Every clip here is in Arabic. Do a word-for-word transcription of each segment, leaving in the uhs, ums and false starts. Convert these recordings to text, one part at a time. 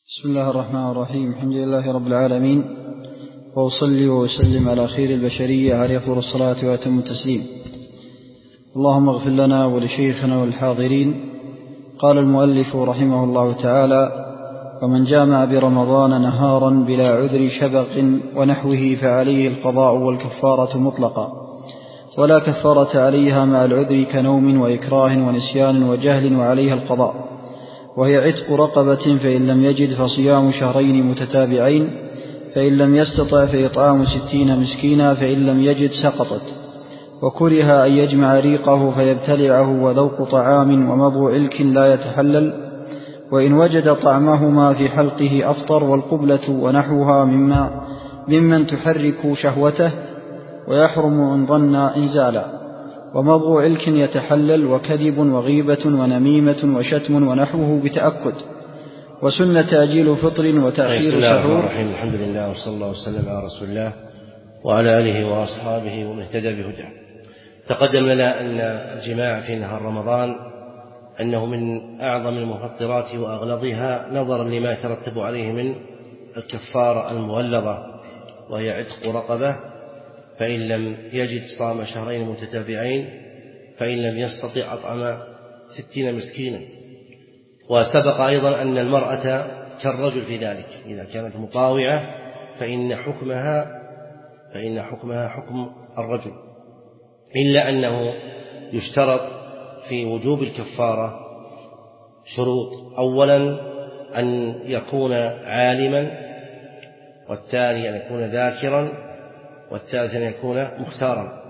بسم الله الرحمن الرحيم. الحمد لله رب العالمين، وأصلي وأسلم على خير البشرية عليه أفضل الصلاة وأتم التسليم. اللهم اغفر لنا ولشيخنا والحاضرين. قال المؤلف رحمه الله تعالى: ومن جامع برمضان نهارا بلا عذر شبق ونحوه فعليه القضاء والكفارة مطلقا، ولا كفارة عليها مع العذر كنوم وإكراه ونسيان وجهل، وعليها القضاء، وهي عتق رقبة، فإن لم يجد فصيام شهرين متتابعين، فإن لم يستطع فإطعام ستين مسكينا، فإن لم يجد سقطت. وكره أن يجمع ريقه فيبتلعه وذوق طعام ومضغ علك لا يتحلل، وإن وجد طعمهما في حلقه أفطر. والقبلة ونحوها مما ممن تحرك شهوته ويحرم إن ظن إنزالا. ومضغ علك يتحلل، وكذب وغيبة ونميمة وشتم ونحوه بتأكد. وسنة تأجيل فطر وتأخير سحور. الحمد لله وصلى الله وسلم على رسول الله وعلى آله وأصحابه ومن اهتدى بهداه. تقدم لنا أن الجماع في نهار رمضان أنه من أعظم المفطرات وأغلظها نظرا لما يترتب عليه من الكفارة المغلظة، وهي عتق رقبة، فإن لم يجد صام شهرين متتابعين، فإن لم يستطع أطعم ستين مسكينا. وسبق أيضا أن المرأة كالرجل في ذلك، إذا كانت مطاوعة فإن حكمها فإن حكمها حكم الرجل، إلا أنه يشترط في وجوب الكفارة شروط: أولا أن يكون عالما، والثاني أن يكون ذاكرا، والثالث أن يكون مختارا.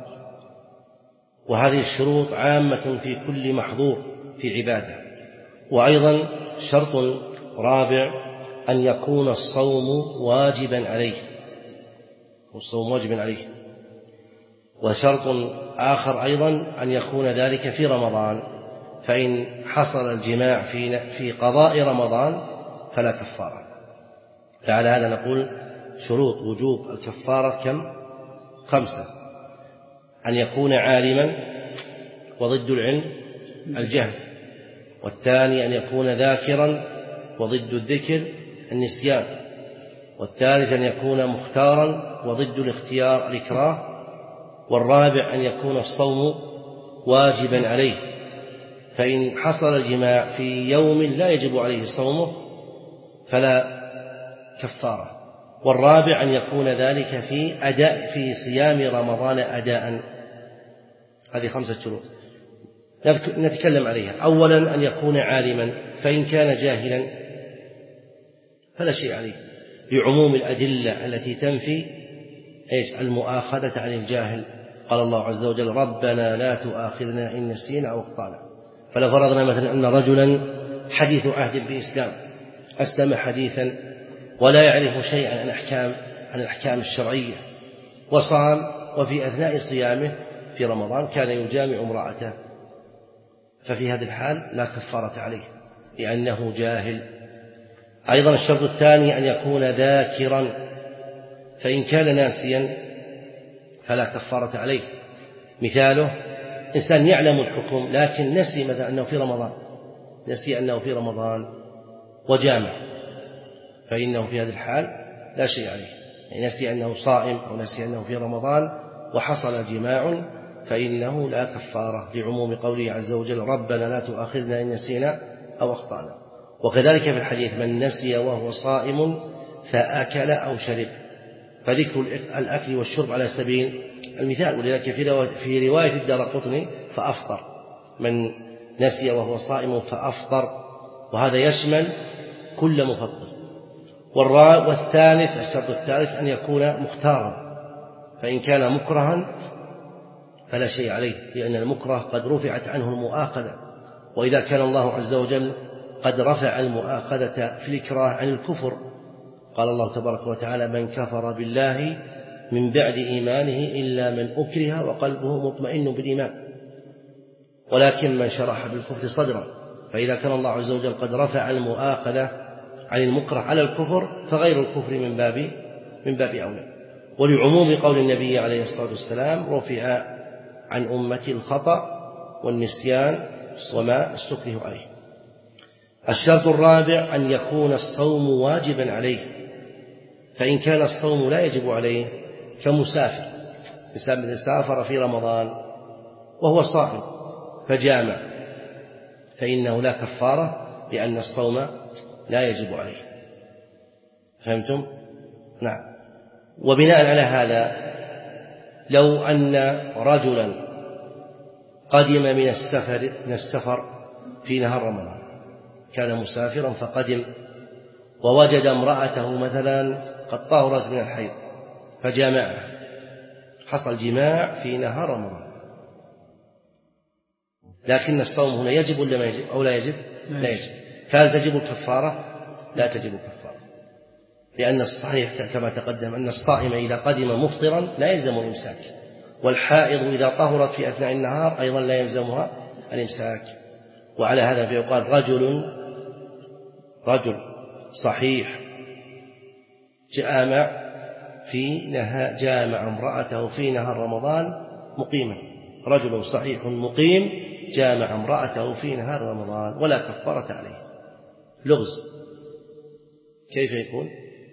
وهذه الشروط عامة في كل محظور في عبادة. وأيضا شرط رابع أن يكون الصوم واجبا عليه والصوم واجبا عليه وشرط آخر أيضا أن يكون ذلك في رمضان، فإن حصل الجماع في في قضاء رمضان فلا كفارة. فعلى هذا نقول شروط وجوب الكفارة كم؟ خمسة: أن يكون عالما، وضد العلم الجهل، والثاني أن يكون ذاكرا، وضد الذكر النسيان، والثالث أن يكون مختارا، وضد الاختيار الإكراه، والرابع أن يكون الصوم واجبا عليه، فإن حصل الجماع في يوم لا يجب عليه صومه فلا كفارة، والرابع أن يكون ذلك في أداء في صيام رمضان أداء. هذه خمسة شروط نتكلم عليها. أولا أن يكون عالما، فإن كان جاهلا فلا شيء عليه، لعموم الأدلة التي تنفي إيش؟ المؤاخذة عن الجاهل. قال الله عز وجل: ربنا لا تؤاخذنا إن نسينا أو أخطأنا. فلو فرضنا مثلا أن رجلا حديث عهد بالإسلام أسلم حديثا ولا يعرف شيئا عن أحكام عن الأحكام الشرعية، وصام، وفي أثناء صيامه في رمضان كان يجامع امرأته، ففي هذه الحال لا كفارة عليه لأنه جاهل. أيضا الشرط الثاني أن يكون ذاكرا، فإن كان ناسيا فلا كفارة عليه. مثاله: إنسان يعلم الحكم لكن نسي مثلا أنه في رمضان نسي أنه في رمضان وجامع، فإنه في هذه الحال لا شيء عليه. يعني نسي أنه صائم أو نسي أنه في رمضان وحصل جماع، فإنه لا كفارة، لعموم قوله عز وجل: ربنا لا تؤاخذنا إن نسينا أو أخطأنا. وكذلك في الحديث: من نسي وهو صائم فأكل أو شرب، فذكر الأكل والشرب على سبيل المثال. ولذلك في رواية الدارقطني فأفطر، من نسي وهو صائم فأفطر، وهذا يشمل كل مفطر. والثالث الشرط الثالث أن يكون مختارا، فإن كان مكرها فلا شيء عليه، لأن المكره قد رفعت عنه المؤاخذة. وإذا كان الله عز وجل قد رفع المؤاخذة في الإكراه عن الكفر، قال الله تبارك وتعالى: من كفر بالله من بعد إيمانه إلا من أكره وقلبه مطمئن بالإيمان، ولكن من شرح بالكفر صدرا. فإذا كان الله عز وجل قد رفع المؤاخذة عن المكره على الكفر، فغير الكفر من باب من باب أولى. ولعموم قول النبي عليه الصلاة والسلام: رفع عن أمتي الخطأ والنسيان وما استكره عليه. الشرط الرابع أن يكون الصوم واجبا عليه، فإن كان الصوم لا يجب عليه كمسافر، إنسان سافر في رمضان وهو صائم فجامع فإنه لا كفارة لأن الصوم لا يجب عليه. فهمتم؟ نعم. وبناء على هذا لو أن رجلا قدم من السفر من السفر في نهار رمضان، كان مسافرا فقدم ووجد امرأته مثلا قد طهرت من الحيض فجامعها، حصل جماع في نهار رمضان، لكن الصوم هنا يجب ولا ما يجب أو لا يجب؟ لا يجب. فهل تجب الكفارة؟ لا تجب الكفارة، لأن الصحيح كما تقدم أن الصائم إذا قدم مفطرا لا يلزم الإمساك، والحائض إذا طهرت في أثناء النهار أيضا لا يلزمها الإمساك. وعلى هذا فيقال رجل رجل صحيح جامع في نهار جامع امرأته في نهار رمضان مقيما، رجل صحيح مقيم جامع امرأته في نهار رمضان ولا كفارة عليه. لغز كيف يكون؟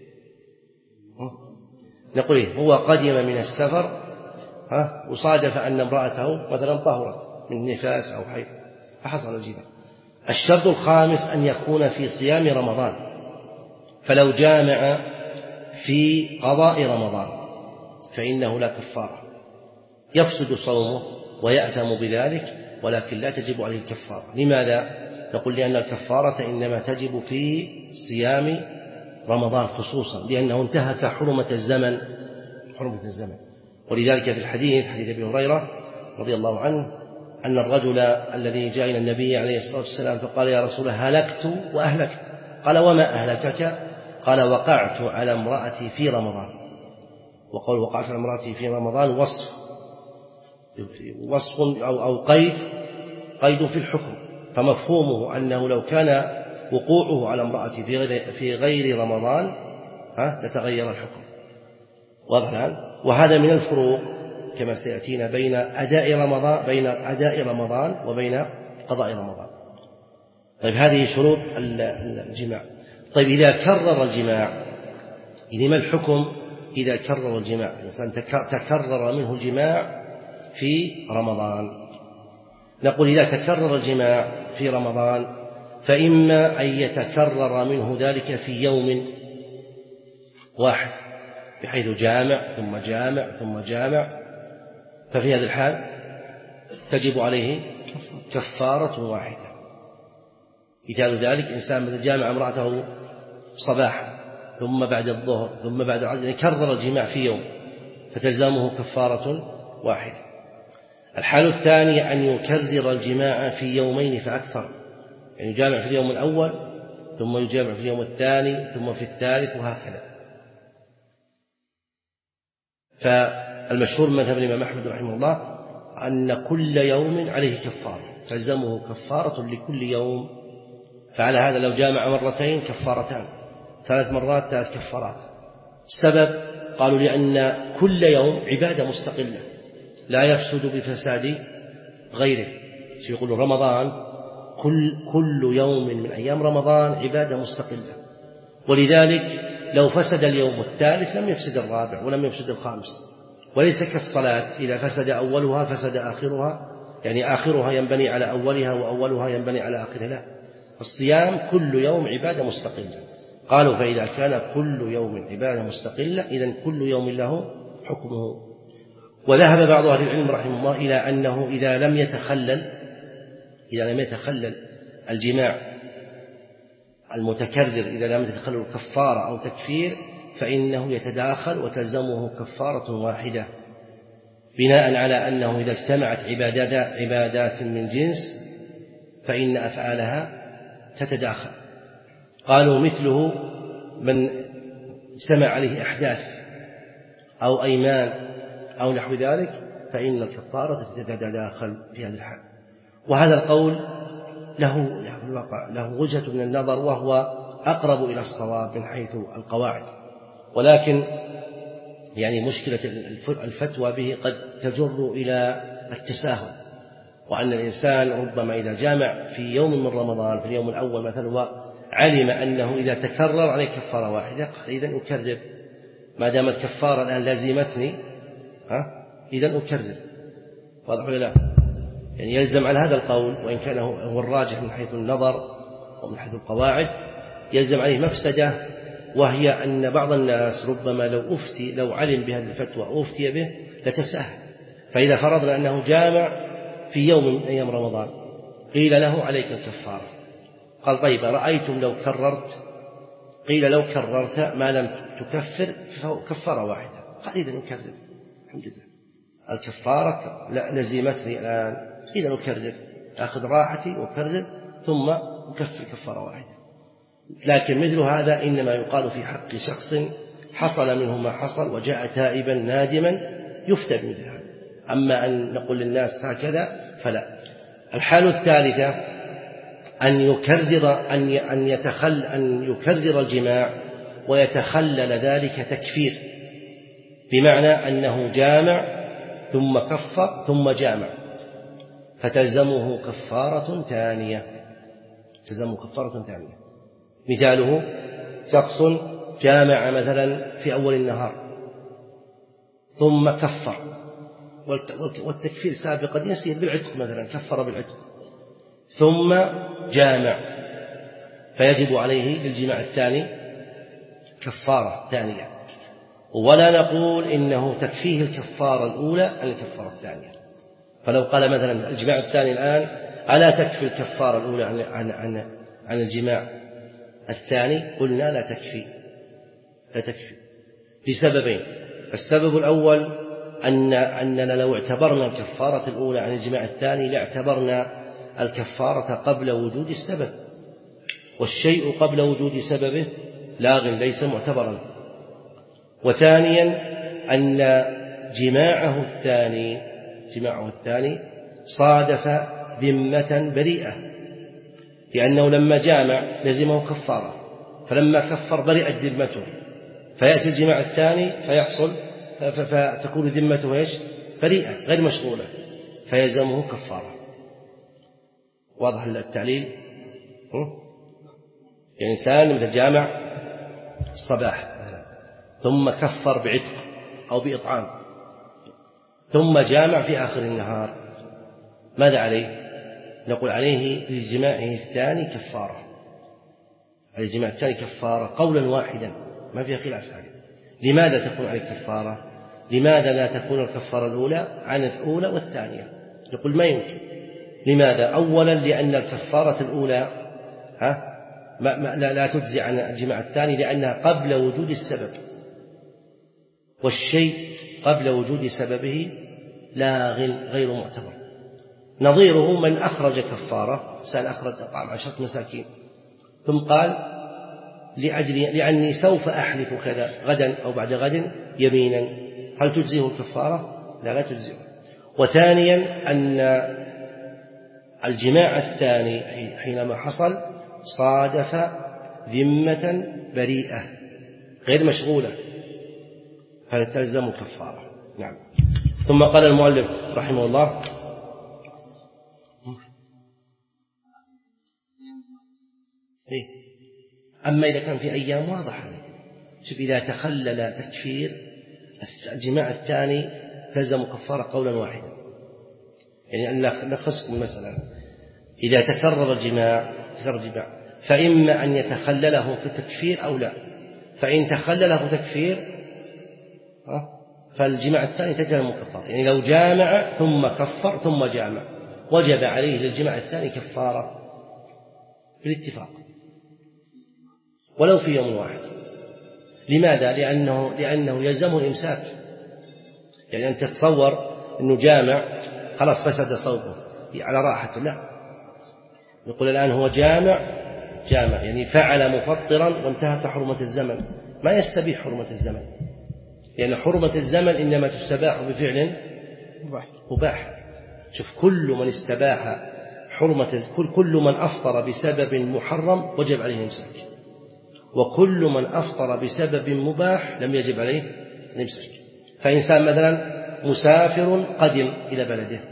نقول إيه؟ هو قدم من السفر ها وصادف أن امرأته مثلا طهرت من نفاس أو حيض فحصل الجماع. الشرط الخامس أن يكون في صيام رمضان، فلو جامع في قضاء رمضان فإنه لا كفارة، يفسد صومه ويأثم بذلك ولكن لا تجب عليه الكفارة. لماذا؟ نقول لأن الكفارة إنما تجب في صيام رمضان خصوصا، لأنه انتهك حرمة الزمن حرمة الزمن ولذلك في الحديث حديث أبي هريرة رضي الله عنه أن الرجل الذي جاء إلى النبي عليه الصلاة والسلام فقال يا رسول الله هلكت وأهلكت، قال وما أهلكك؟ قال وقعت على امرأتي في رمضان. وقال وقعت على امرأتي في رمضان وصف وصف أو, أو قيد قيد في الحكم، فمفهومه أنه لو كان وقوعه على امرأتي في غير, في غير رمضان ها تتغير الحكم. واضح الآن؟ وهذا من الفروق كما سيأتينا بين أداء رمضان بين أداء رمضان وبين قضاء رمضان. طيب هذه شروط الجماع. طيب إذا كرر الجماع، إذا ما الحكم إذا كرر الجماع؟ الإنسان تكرر منه الجماع في رمضان. نقول إذا تكرر الجماع في رمضان فإما أن يتكرر منه ذلك في يوم واحد بحيث جامع ثم جامع ثم جامع، ففي هذا الحال تجب عليه كفارة واحدة. مثال ذلك إنسان مثل جامع امرأته صباحا ثم بعد الظهر ثم بعد العصر، كرر الجماع في يوم فتلزمه كفارة واحدة. الحال الثانية أن يكرر الجماع في يومين فأكثر، يعني يجامع في اليوم الأول ثم يجامع في اليوم الثاني ثم في الثالث وهكذا. فالمشهور من مذهب الإمام أحمد رحمه الله أن كل يوم عليه كفارة، تلزمه كفارة لكل يوم. فعلى هذا لو جامع مرتين كفارتان، ثلاث مرات ثلاث كفارات. السبب قالوا لأن كل يوم عبادة مستقلة لا يفسد بفساد غيره. يقول رمضان كل, كل يوم من أيام رمضان عبادة مستقلة، ولذلك لو فسد اليوم الثالث لم يفسد الرابع ولم يفسد الخامس. وليس كالصلاة إذا فسد أولها فسد آخرها، يعني آخرها ينبني على أولها وأولها ينبني على آخرها. لا، الصيام كل يوم عبادة مستقلة. قالوا فإذا كان كل يوم عبادة مستقلة إذن كل يوم له حكمه. وذهب بعض أهل العلم رحمه الله إلى أنه إذا لم يتخلل إذا لم يتخلل الجماع المتكرر، إذا لم يتخلل كفارة أو تكفير، فإنه يتداخل وتلزمه كفارة واحدة، بناء على أنه إذا اجتمعت عبادات, عبادات من جنس فإن أفعالها تتداخل. قالوا مثله من اجتمع عليه أحداث أو أيمان أو نحو ذلك فإن الكفارة تتداخل في هذا الحال. وهذا القول له له وجهة من النظر وهو أقرب إلى الصواب من حيث القواعد، ولكن يعني مشكلة الفتوى به قد تجر إلى التساهل، وأن الإنسان ربما إذا جامع في يوم من رمضان في اليوم الأول مثلا وعلم أنه إذا تكرر عليه كفارة واحدة قال إذن أكرر، ما دام الكفارة الآن لازمتني ها إذن أكرر. واضح ولا لا؟ يعني يلزم على هذا القول، وإن كان هو الراجح من حيث النظر ومن حيث القواعد، يلزم عليه مفسدة، وهي أن بعض الناس ربما لو أفتي لو علم بهذه الفتوى وأفتي به لتساهل. فإذا فرضنا أنه جامع في يوم من أيام رمضان قيل له عليك الكفارة، قال طيب رأيتم لو كررت، قيل لو كررت ما لم تكفر كفارة واحدة، قال إذا نكرر الحمد لله الكفارة لزمتني الآن إذا نكرر أخذ راحتي وكرر ثم أكفر كفارة واحدة. لكن مثل هذا إنما يقال في حق شخص حصل منه ما حصل وجاء تائبا نادما يفتى بمثل هذا. أما أن نقول للناس هكذا فلا. الحال الثالثة أن يكرر أن أن يتخل أن يكرر الجماع ويتخلل ذلك تكفير، بمعنى أنه جامع ثم كفر ثم جامع فتلزمه كفارة ثانية، تلزمه كفارة ثانية. مثاله شخص جامع مثلا في أول النهار ثم كفر، والتكفير سابقا يسير بالعتق مثلا، كفر بالعتق ثم جامع فيجب عليه للجماع الثاني كفارة ثانية، ولا نقول إنه تكفيه الكفارة الأولى عن الكفارة الثانية. فلو قال مثلا الجماع الثاني الآن ألا تكفي الكفارة الأولى عن, عن, عن, عن الجماع الثاني، قلنا لا تكفي لا تكفي بسببين. السبب الأول أن أننا لو اعتبرنا الكفارة الأولى عن الجماع الثاني لاعتبرنا الكفارة قبل وجود السبب، والشيء قبل وجود سببه لاغ ليس معتبرا. وثانيا أن جماعه الثاني جماعه الثاني صادف ذمة بريئة، لأنه لما جامع لزمه كفارة، فلما كفر برئت ذمته، فيأتي الجماع الثاني فيحصل فتكون ذمته ايش؟ بريئة غير مشغولة فيلزمه كفارة. واضح التعليل؟ يعني إنسان مثل جامع الصباح ثم كفر بعتق أو بإطعام ثم جامع في آخر النهار، ماذا عليه؟ نقول عليه لجماعه الثاني كفارة، على الجماع الثاني كفارة قولا واحدا ما فيها خلاف هذا. لماذا تكون عليه كفارة؟ لماذا لا تكون الكفارة الأولى عن الأولى والثانية؟ نقول ما يمكن. لماذا؟ أولا لأن الكفارة الأولى ها ما ما لا, لا تجزي عن الجماع الثاني لأنها قبل وجود السبب، والشيء قبل وجود سببه لا غير معتبر. نظيره من أخرج كفارة، سأل أخرج طعام عشرة مساكين ثم قال لأجل لأني سوف أحلف كذا غدا أو بعد غد يمينا، هل تجزيه الكفارة؟ لا لا تجزيه. وثانيا أن الجماع الثاني حينما حصل صادف ذمة بريئة غير مشغولة فتلزم كفارة. نعم. ثم قال المؤلف رحمه الله إيه؟ أما إذا كان في أيام واضحة، شوف إذا تخلل تكفير الجماع الثاني تلزم كفارة قولا واحدا. يعني أن نخصكم مثلا إذا تكرر الجماع تكرر الجماع فإما أن يتخلله في التكفير أو لا، فإن تخلله في تكفير فالجماع الثاني تلزم كفارة. يعني لو جامع ثم كفر ثم جامع وجب عليه للجماع الثاني كفارة بالاتفاق ولو في يوم واحد. لماذا؟ لأنه, لأنه يلزمه الإمساك. يعني أنت تتصور أنه جامع خلاص فسد صوته على راحته، لا، نقول الآن هو جامع جامع يعني فعل مفطرا وانتهت حرمة الزمن، ما يستبيح حرمة الزمن، لأن يعني حرمة الزمن إنما تستباح بفعل مباح. شوف كل من استباح حرمة كل, كل من أفطر بسبب محرم وجب عليه الإمساك، وكل من أفطر بسبب مباح لم يجب عليه الإمساك. فإنسان مثلا مسافر قدم إلى بلده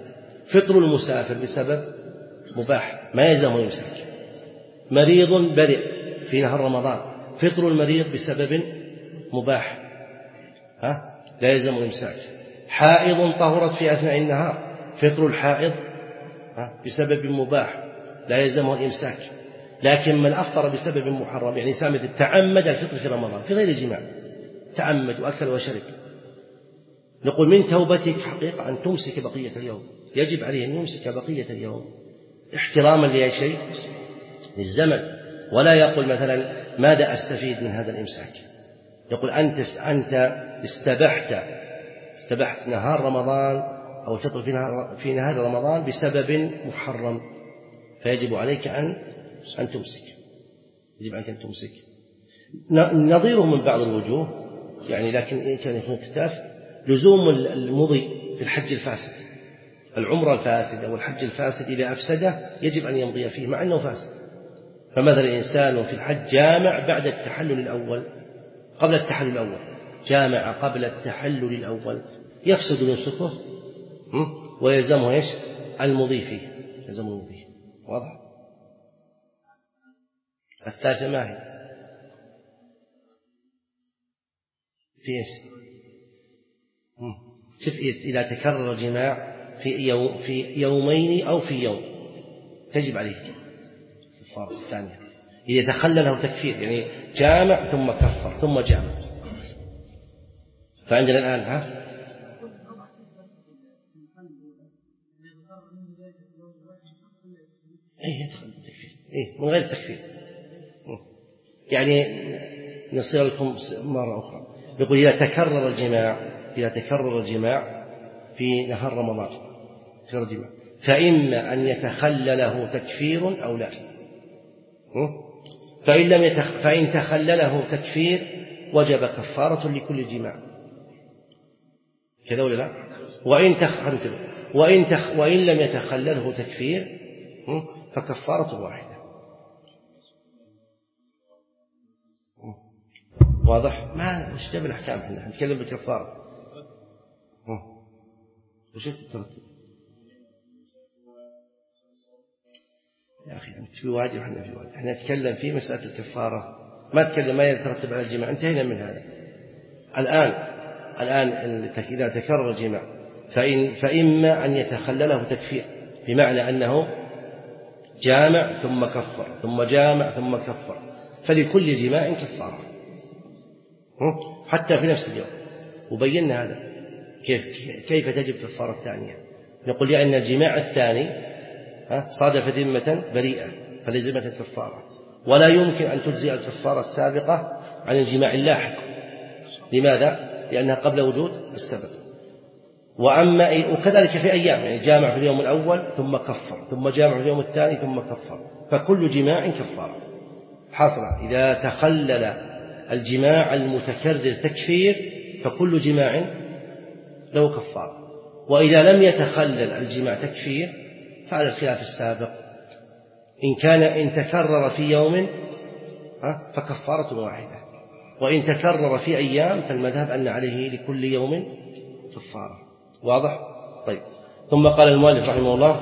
فطر المسافر بسبب مباح ما يلزمه الإمساك. مريض برئ في نهار رمضان، فطر المريض بسبب مباح ها لا يلزم الإمساك. حائض طهرت في أثناء النهار، فطر الحائض بسبب مباح لا يلزمه الإمساك. لكن من أفطر بسبب محرم يعني سامة تعمد الفطر في رمضان في غير جماع، تعمد وأكل وشرب، نقول من توبتك حقيقة أن تمسك بقية اليوم، يجب عليه أن يمسك بقية اليوم احتراما لشيء للزمن، ولا يقول مثلا ماذا أستفيد من هذا الإمساك، يقول أنت أنت استبحت استبحت نهار رمضان أو الفطر في نهار في نهار رمضان بسبب محرم، فيجب عليك أن أن تمسك، يجب عليك أن تمسك. نظيره من بعض الوجوه يعني، لكن إن كان يكون اختلاف لزوم المضي في الحج الفاسد، العمرة الفاسد أو الحج الفاسد إذا أفسده يجب أن يمضي فيه مع أنه فاسد. فمثلا الإنسان في الحج جامع بعد التحلل الأول، قبل التحلل الأول جامع قبل التحلل الأول، يفسد نسكه ويلزمه إيش المضي فيه، يلزمه المضي فيه. واضح؟ الثالثة ما هي؟ في إيش؟ شوف إذا تكرر الجماع في يوم في يومين أو في يوم تجب عليه الكفارة الثانية. إذا تخلى له تكفير يعني جامع ثم كفر ثم جامع، فعندنا الآن ها إيه يدخل التكفير إيه من غير تكفير. يعني نصير لكم مرة أخرى، يقول إذا تكرر الجماع إذا تكرر الجماع في نهار رمضان فإما أن يتخلله تكفير أو لا، فإن لم يتخ... فإن تخلله تكفير وجب كفارة لكل جماع كذا ولا لا؟ وإن تخ... وإن, تخ... وإن لم يتخلله تكفير فكفارة واحدة. واضح؟ ما مش جاب الأحكام، احنا نتكلم بالكفارة. وش ترتب يا أخي؟ أنت في واجب وإحنا في واجب، احنا نتكلم في مسألة الكفارة، ما نتكلم ما يترتب على الجماع، انتهينا من هذا. الآن الآن إذا تكرر الجماع فإن فإما أن يتخلله تكفير، بمعنى أنه جامع ثم كفر ثم جامع ثم كفر، فلكل جماع كفارة حتى في نفس اليوم. وبينا هذا كيف كيف تجب كفارة الثانية. نقول لأن الجماع الثاني صادف ذمة بريئة فلزمت الكفارة، ولا يمكن أن تجزئ الكفارة السابقة عن الجماع اللاحق. لماذا؟ لأنها قبل وجود السبب. وأما وكذلك في أيام، يعني جامع في اليوم الأول ثم كفر ثم جامع في اليوم الثاني ثم كفر، فكل جماع كفارة حاصلة. إذا تخلل الجماع المتكرر تكفير فكل جماع له كفارة، وإذا لم يتخلل الجماع تكفير فعلى الخلاف السابق، إن كان إن تكرر في يوم فكفارة واحدة، وإن تكرر في أيام فالمذهب أن عليه لكل يوم كفارة. واضح؟ طيب. ثم قال المؤلف رحمه الله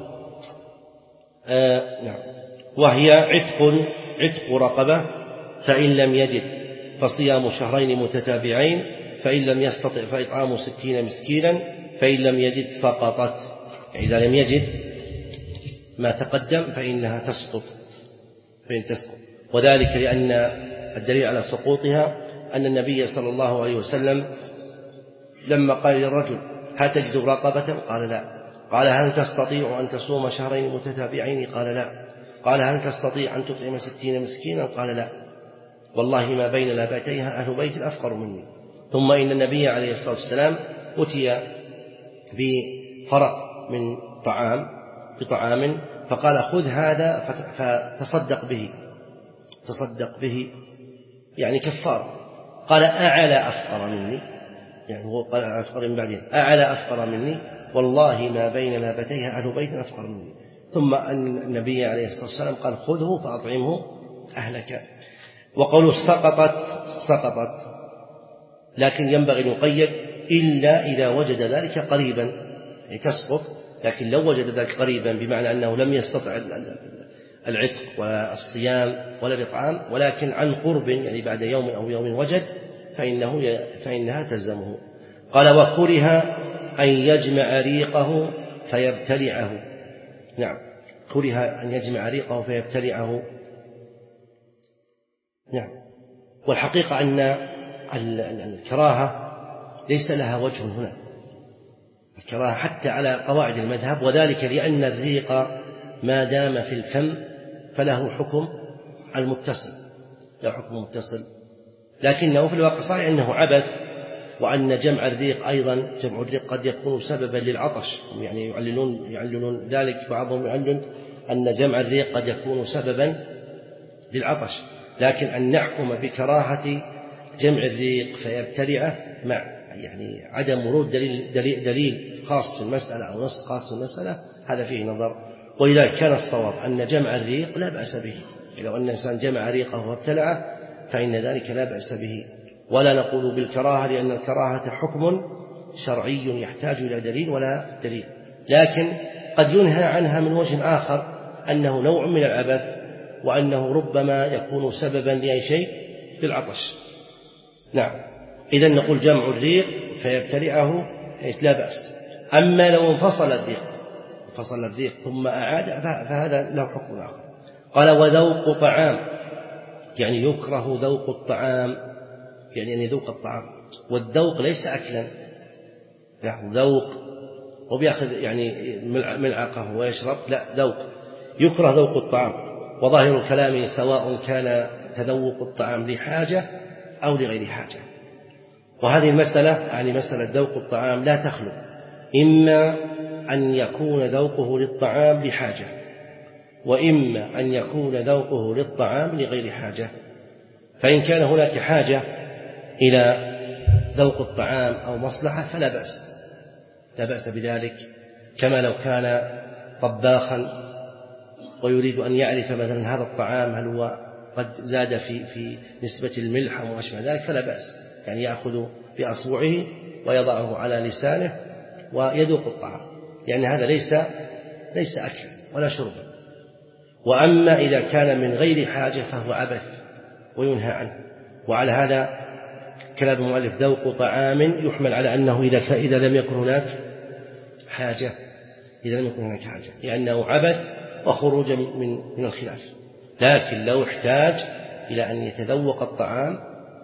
آه نعم وهي عتق عتق رقبة، فإن لم يجد فصيام شهرين متتابعين، فإن لم يستطع فإطعام ستين مسكينا، فإن لم يجد سقطت. يعني إذا لم يجد ما تقدم فإنها تسقط فإن تسقط. وذلك لأن الدليل على سقوطها أن النبي صلى الله عليه وسلم لما قال للرجل هل تجد رقبة؟ قال لا. قال هل تستطيع أن تصوم شهرين متتابعين؟ قال لا. قال هل تستطيع أن تطعم ستين مسكينا؟ قال لا. والله ما بين لابتيها أهل بيت أفقر مني. ثم إن النبي عليه الصلاة والسلام أتي بفرق من طعام بطعام فقال خذ هذا فتصدق به تصدق به يعني كفار. قال أعلى أفقر مني، يعني هو قال أفقر من بعدين أعلى أفقر مني، والله ما بين لابتيها أهل بيت أفقر مني. ثم أن النبي عليه الصلاة والسلام قال خذه فأطعمه أهلك. وقوله سقطت سقطت، لكن ينبغي أن يقيد إلا إذا وجد ذلك قريبا، يعني تسقط لكن لو وجد ذلك قريبا بمعنى أنه لم يستطع العتق والصيام ولا الإطعام ولكن عن قرب يعني بعد يوم أو يوم وجد فإنه فإنها تلزمه. قال وكره أن يجمع ريقه فيبتلعه. نعم كره أن يجمع ريقه فيبتلعه. نعم والحقيقة أن الكراهة ليس لها وجه هنا، الكراهة حتى على قواعد المذهب، وذلك لأن الريق ما دام في الفم فله حكم المتصل، له حكم متصل، لكنه في الواقع صحيح أنه عبث، وأن جمع الريق أيضا جمع الريق قد يكون سببا للعطش، يعني يعللون, يعللون ذلك، بعضهم يعلن أن جمع الريق قد يكون سببا للعطش، لكن أن نحكم بكراهة جمع الريق فيبتلعه مع يعني عدم ورود دليل, دليل, دليل خاص في المسألة أو نص خاص في المسألة هذا فيه نظر. ولذلك كان الصواب أن جمع الريق لا بأس به، لو أن الإنسان جمع ريقه وابتلعه فإن ذلك لا بأس به، ولا نقول بالكراهة لأن الكراهة حكم شرعي يحتاج إلى دليل ولا دليل، لكن قد ينهى عنها من وجه آخر أنه نوع من العبث، وأنه ربما يكون سببا لأي شيء بالعطش. نعم إذن نقول جمع الريق فيبتلعه لا بأس. أما لو انفصل الريق انفصل الريق ثم أعاد فهذا له حكم آخر. قال وذوق طعام، يعني يكره ذوق الطعام، يعني أن يذوق الطعام، والذوق ليس أكلا، يعني ذوق وبيأخذ يعني ملعقه ويشرب، لا ذوق، يكره ذوق الطعام. وظاهر الكلام سواء كان تذوق الطعام لحاجة أو لغير حاجة، وهذه المسألة يعني مسألة ذوق الطعام لا تخلو، إما أن يكون ذوقه للطعام لحاجة، وإما أن يكون ذوقه للطعام لغير حاجة. فإن كان هناك حاجة إلى ذوق الطعام أو مصلحة فلا بأس، لا بأس بذلك، كما لو كان طباخا ويريد أن يعرف مثلا هذا الطعام هل هو قد زاد في في نسبة الملح أو ما أشبه ذلك فلا بأس، يعني يأخذ بأصبعه ويضعه على لسانه ويذوق الطعام، لأن هذا ليس ليس أكلا ولا شربا. وأما إذا كان من غير حاجة فهو عبث وينهى عنه. وعلى هذا كلام المؤلف ذوق طعام يحمل على أنه إذا إذا لم يكن هناك حاجة، إذا لم يكن هناك حاجة، لأنه عبث وخروج من من الخلاف. لكن لو احتاج إلى أن يتذوق الطعام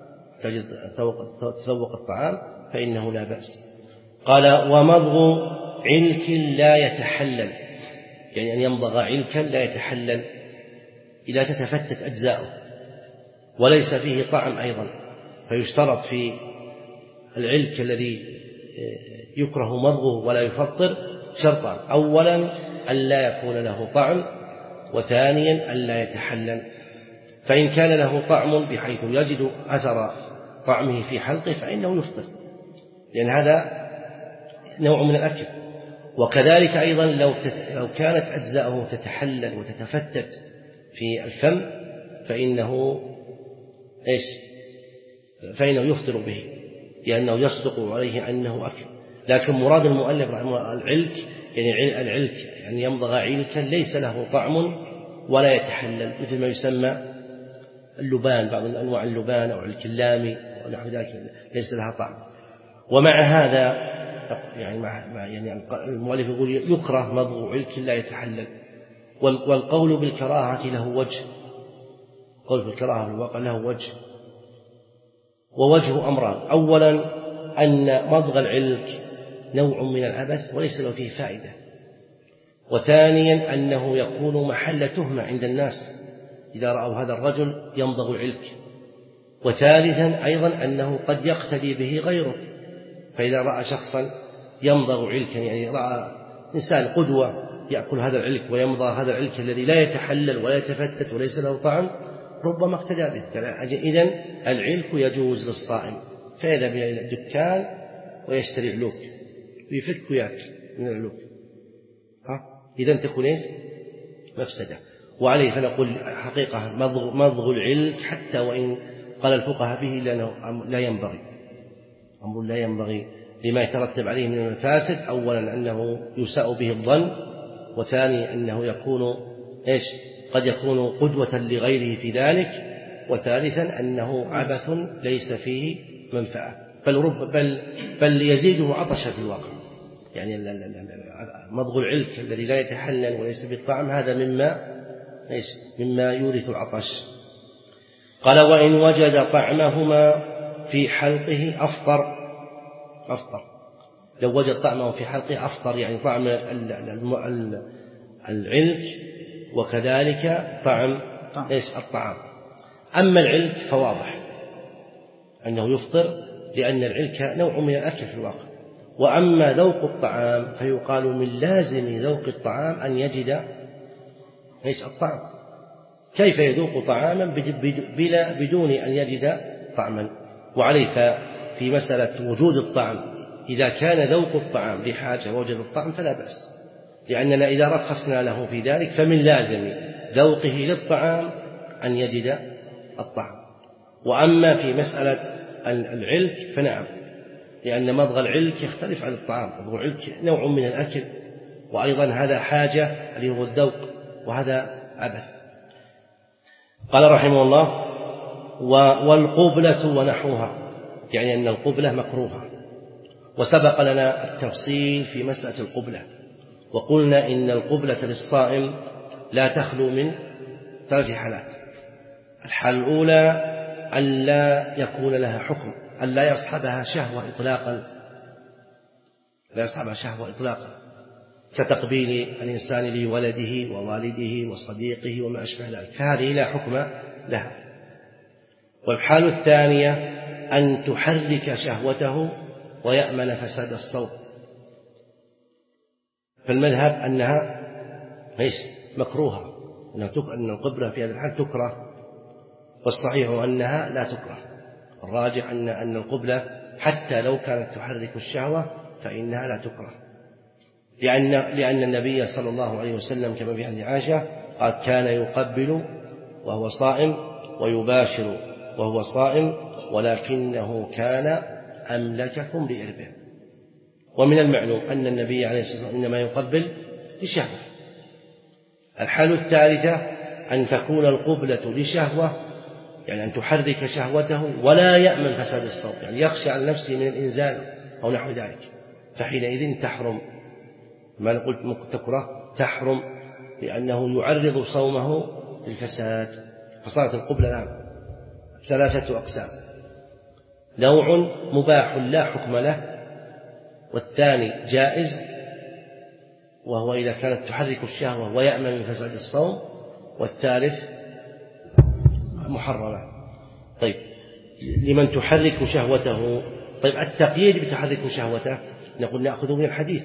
تذوق الطعام فإنه لا بأس. قال ومضغ علك لا يتحلل، يعني أن يمضغ علكا لا يتحلل إذا تتفتت أجزاؤه وليس فيه طعم أيضا، فيشترط في العلك الذي يكره مضغه ولا يفطر شرطان: أولا أن لا يكون له طعم، وثانيا أن لا يتحلل. فإن كان له طعم بحيث يجد أثر طعمه في حلقه فإنه يفطر، لأن هذا نوع من الأكل. وكذلك أيضا لو لو كانت أجزاؤه تتحلل وتتفتت في الفم فإنه إيش؟ فإنه يفطر به، لأنه يصدق عليه أنه أكل. لكن مراد المؤلف رحمه الله العلك، يعني العلك يعني يمضغ علكا ليس له طعم ولا يتحلل، مثل ما يسمى اللبان، بعض أنواع اللبان أو الكلامي ونحو ذلك ليس لها طعم. ومع هذا يعني مع يعني المؤلف يقول يكره مضغ علك لا يتحلل. والقول بالكراهة له وجه، قول بالكراهة في الواقع له وجه، ووجه أمران: أولا أن مضغ العلك نوع من العبث وليس له فيه فائدة، وثانيا أنه يكون محل تهمة عند الناس إذا رأوا هذا الرجل يمضغ العلك، وثالثا أيضا أنه قد يقتدي به غيره، فإذا رأى شخصا يمضغ علكا، يعني رأى إنسان قدوة يأكل هذا العلك ويمضغ هذا العلك الذي لا يتحلل ولا يتفتت وليس له طعم، ربما اقتدى به. إذن العلك يجوز للصائم، فيذهب إلى الدكان ويشتري علوك ويفك وياكل من العلوك، إذن تكون إيش؟ مفسدة. وعليه فنقول حقيقة مضغ, مضغ العلك حتى وإن قال الفقهاء به لأنه لا ينبغي، أمر لا ينبغي لما يترتب عليه من المفاسد. أولا أنه يساء به الظن، وثاني أنه يكون إيش قد يكون قدوة لغيره في ذلك، وثالثا أنه عبث ليس فيه منفعة، بل, رب بل, بل يزيده عطشا في الواقع. يعني مضغ العلك الذي لا يتحلل وليس بالطعم هذا مما إيش مما يورث العطش. قال وإن وجد طعمهما في حلقه أفطر. أفطر لو وجد طعمه في حلقه أفطر، يعني طعم العلك وكذلك طعم إيش الطعام. أما العلك فواضح أنه يفطر، لأن العلك نوع من الأكل في الواقع. وأما ذوق الطعام فيقال من لازم ذوق الطعام أن يجد إيش الطعم. كيف يذوق طعاما بلا بدون أن يجد طعما؟ وعليه في مسألة وجود الطعم إذا كان ذوق الطعام لحاجة ووجد الطعم فلا بأس، لأننا إذا رخصنا له في ذلك فمن لازم ذوقه للطعام أن يجد الطعم. وأما في مسألة العلك فنعم، لأن مضغ العلك يختلف عن الطعام. مضغ العلك نوع من الأكل، وأيضا هذا حاجة اللي هو الذوق، وهذا عبث. قال رحمه الله والقبلة ونحوها، يعني أن القبلة مكروهة. وسبق لنا التفصيل في مسألة القبلة، وقلنا إن القبلة للصائم لا تخلو من ثلاث حالات. الحالة الأولى أن لا يكون لها حكم، أن لا يصحبها شهوة إطلاقا، لا يصحبها شهوة إطلاقا، كتقبيل الإنسان لولده ووالده وصديقه وما أشبه ذلك، فهذه لا حكم لها. والحالة الثانية أن تحرك شهوته ويأمن فساد الصوم، فالمذهب أنها ليس مكروهة، أن القبلة في هذا الحال تكره، والصحيح أنها لا تكره. الراجح أن أن القبلة حتى لو كانت تحرك الشهوة فإنها لا تكره، لأن لأن النبي صلى الله عليه وسلم كما في حديث عائشة قال كان يقبل وهو صائم ويباشر وهو صائم ولكنه كان أملككم لإربه. ومن المعلوم أن النبي عليه الصلاة والسلام إنما يقبل لشهوة. الحالة الثالثة أن تكون القبلة لشهوة، يعني أن تحرك شهوته ولا يأمن فساد الصوم، يعني يخشى على نفسه من الإنزال أو نحو ذلك، فحينئذ تحرم. ما قلت تكره تحرم، لأنه يعرض صومه للفساد. فصارت القبلة نعم ثلاثة أقسام: نوع مباح لا حكم له، والثاني جائز وهو إذا كانت تحرك الشهوة ويأمن من فساد الصوم، والثالث محرمة. طيب لمن تحرك شهوته، طيب التقييد بتحرك شهوته نقول نأخذ من الحديث،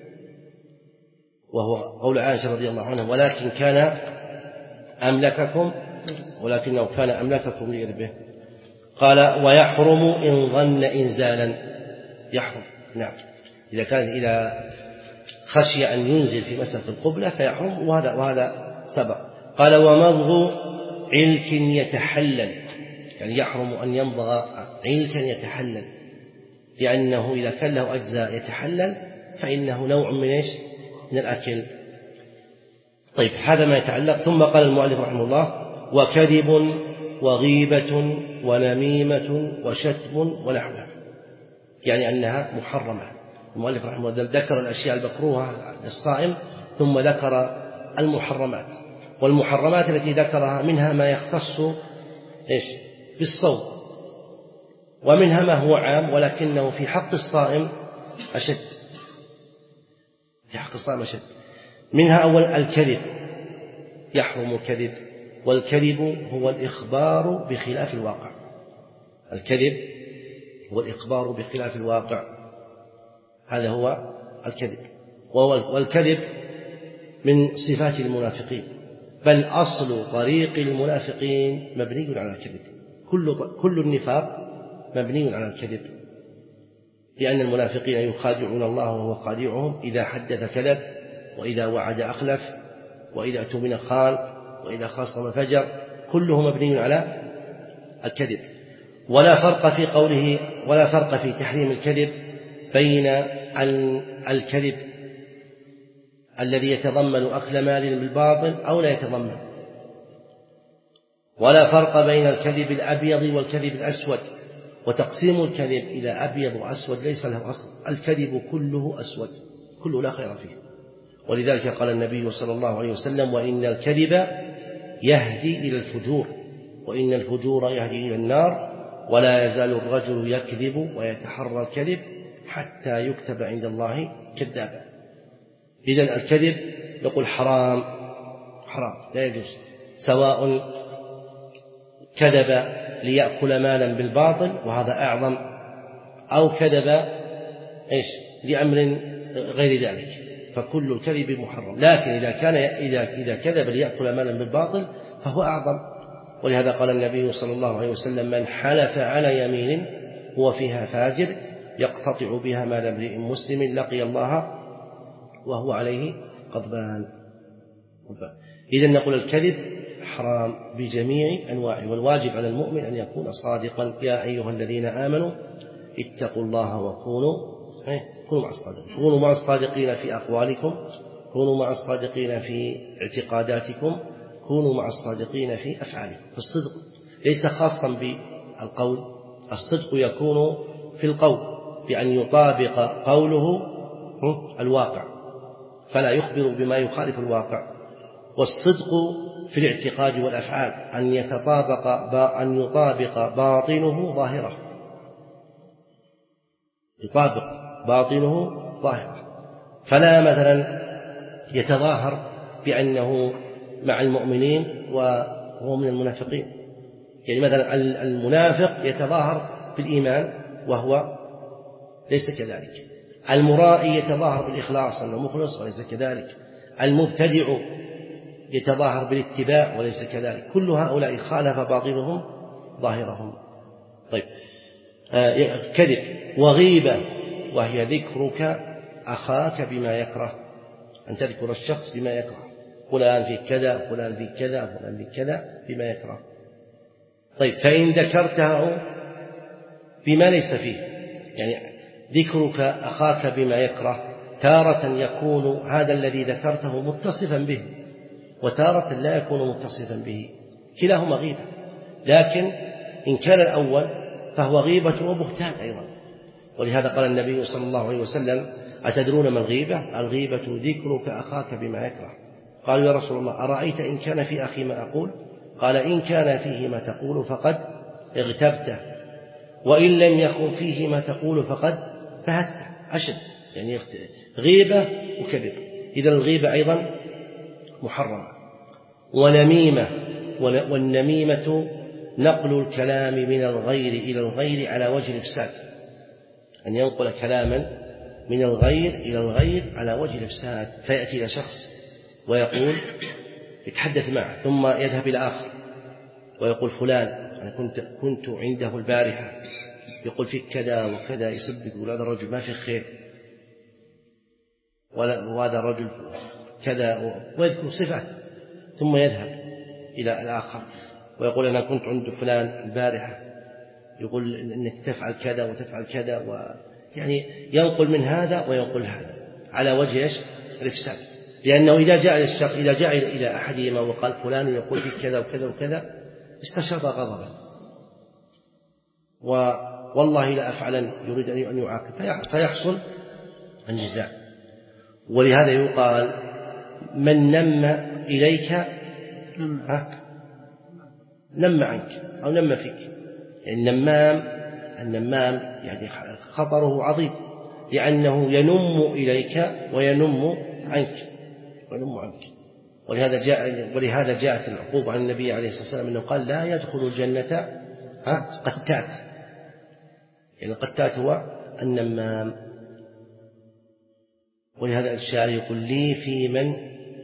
وهو قول عائشة رضي الله عنها ولكن كان أملككم ولكنه كان أملككم لإربه. قال ويحرم إن ظن إنزالا، يحرم نعم إذا كان إذا خشي أن ينزل في مسألة القبلة فيحرم، وهذا وهذا سبق. قال ومضغ علك يتحلل، يعني يحرم أن يمضغ علكا يتحلل، لأنه إذا كان له أجزاء يتحلل فإنه نوع من إيش من الأكل. طيب هذا ما يتعلق. ثم قال المؤلف رحمه الله وكذب وغيبة ونميمة وشتم ونحوها، يعني أنها محرمة. المؤلف رحمه الله ذكر الأشياء المكروهة للصائم ثم ذكر المحرمات، والمحرمات التي ذكرها منها ما يختص إيش بالصوم، ومنها ما هو عام ولكنه في حق الصائم أشد، في حق الصائم أشد. منها أول الكذب، يحرم الكذب، والكذب هو الإخبار بخلاف الواقع. الكذب هو الإخبار بخلاف الواقع، هذا هو الكذب. والكذب من صفات المنافقين، بل أصل طريق المنافقين مبني على الكذب. كل كل النفاق مبني على الكذب، لأن المنافقين يخادعون الله وهو خادعهم، إذا حدث كذب، وإذا وعد أخلف، وإذا اؤتمن خان، وإذا خاصم فجر، كله مبني على الكذب. ولا فرق في قوله ولا فرق في تحريم الكذب بين الكذب الذي يتضمن أكل مال بالباطل أو لا يتضمن، ولا فرق بين الكذب الأبيض والكذب الأسود. وتقسيم الكذب إلى أبيض وأسود ليس له أصل، الكذب كله أسود، كله لا خير فيه. ولذلك قال النبي صلى الله عليه وسلم: وإن الكذب يهدي إلى الفجور، وإن الفجور يهدي إلى النار، ولا يزال الرجل يكذب ويتحرى الكذب حتى يكتب عند الله كذابا. إذن الكذب نقول حرام، حرام لا يجوز، سواء كذب ليأكل مالا بالباطل وهذا أعظم، أو كذب إيش لأمر غير ذلك، فكل الكذب محرم. لكن إذا كان إذا إذا كذب ليأكل مالا بالباطل فهو أعظم. ولهذا قال النبي صلى الله عليه وسلم: من حلف على يمين هو فيها فاجر يقتطع بها مال امرئ مسلم لقي الله وهو عليه غضبان. إذن نقول الكذب حرام بجميع أنواعه، والواجب على المؤمن أن يكون صادقا. يا أيها الذين آمنوا اتقوا الله وكونوا كونوا مع الصادقين، كونوا مع الصادقين في أقوالكم، كونوا مع الصادقين في اعتقاداتكم، كونوا مع الصادقين في أفعالكم. فالصدق ليس خاصا بالقول، الصدق يكون في القول بأن يطابق قوله الواقع فلا يخبر بما يخالف الواقع، والصدق في الاعتقاد والأفعال أن يتطابق أن يطابق باطنه ظاهره، يطابق باطنه ظاهره. فلا مثلا يتظاهر بأنه مع المؤمنين وهو من المنافقين، يعني مثلا المنافق يتظاهر بالإيمان وهو ليس كذلك، المرائي يتظاهر بالإخلاص أنه مخلص وليس كذلك، المبتدع يتظاهر بالاتباع وليس كذلك. كل هؤلاء خالف باطنهم ظاهرهم. طيب، آه كذب وغيبة، وهي ذكرك أخاك بما يكره، أن تذكر الشخص بما يكره، فلان في كذا فلان في كذا فلان في كذا بما يكره. طيب، فإن ذكرته بما ليس فيه، يعني ذكرك أخاك بما يكره تارة يكون هذا الذي ذكرته متصفا به، وتارة لا يكون متصفا به، كلاهما غيبة. لكن إن كان الأول فهو غيبة وبهتان أيضا. ولهذا قال النبي صلى الله عليه وسلم: أتدرون ما الغيبة؟ الغيبة ذكرك أخاك بما يكره. قالوا: يا رسول الله، أرأيت إن كان في أخي ما أقول؟ قال: إن كان فيه ما تقول فقد اغتبته، وإن لم يكن فيه ما تقول فقد بهته. أشد، يعني غيبة وكذب. إذا الغيبة أيضا محرمة. ونميمة، والنميمة نقل الكلام من الغير إلى الغير على وجه الإفساد، أن ينقل كلاما من الغير إلى الغير على وجه الإفساد، فيأتي إلى شخص ويقول يتحدث معه ثم يذهب إلى آخر ويقول: فلان أنا كنت كنت عنده البارحة يقول فيك كذا وكذا، يسبك، يقول هذا الرجل ما فيه خير، وهذا الرجل كذا، ويذكر صفات، ثم يذهب إلى الآخر ويقول: أنا كنت عند فلان البارحة يقول إنك تفعل كذا وتفعل كذا، ويعني ينقل من هذا وينقل هذا على وجه إيش؟ الإفساد. لأنه إذا جاء للشخص إذا جاء إلى أحدهما وقال فلان يقول فيك كذا وكذا وكذا استشرب غضبا، والله لا أفعلن، يريد أن يعاقب، فيحصل النزاع. ولهذا يقال: من نم إليك نم عنك أو نم فيك. يعني النمام النمام يعني خطره عظيم، لأنه ينم إليك وينم عنك وينم عنك. ولهذا جاء ولهذا جاءت العقوبة عن النبي عليه الصلاة والسلام أنه قال: لا يدخل الجنة قتات. يعني القتات هو النمام. ولهذا الشاعر يقول: لي في من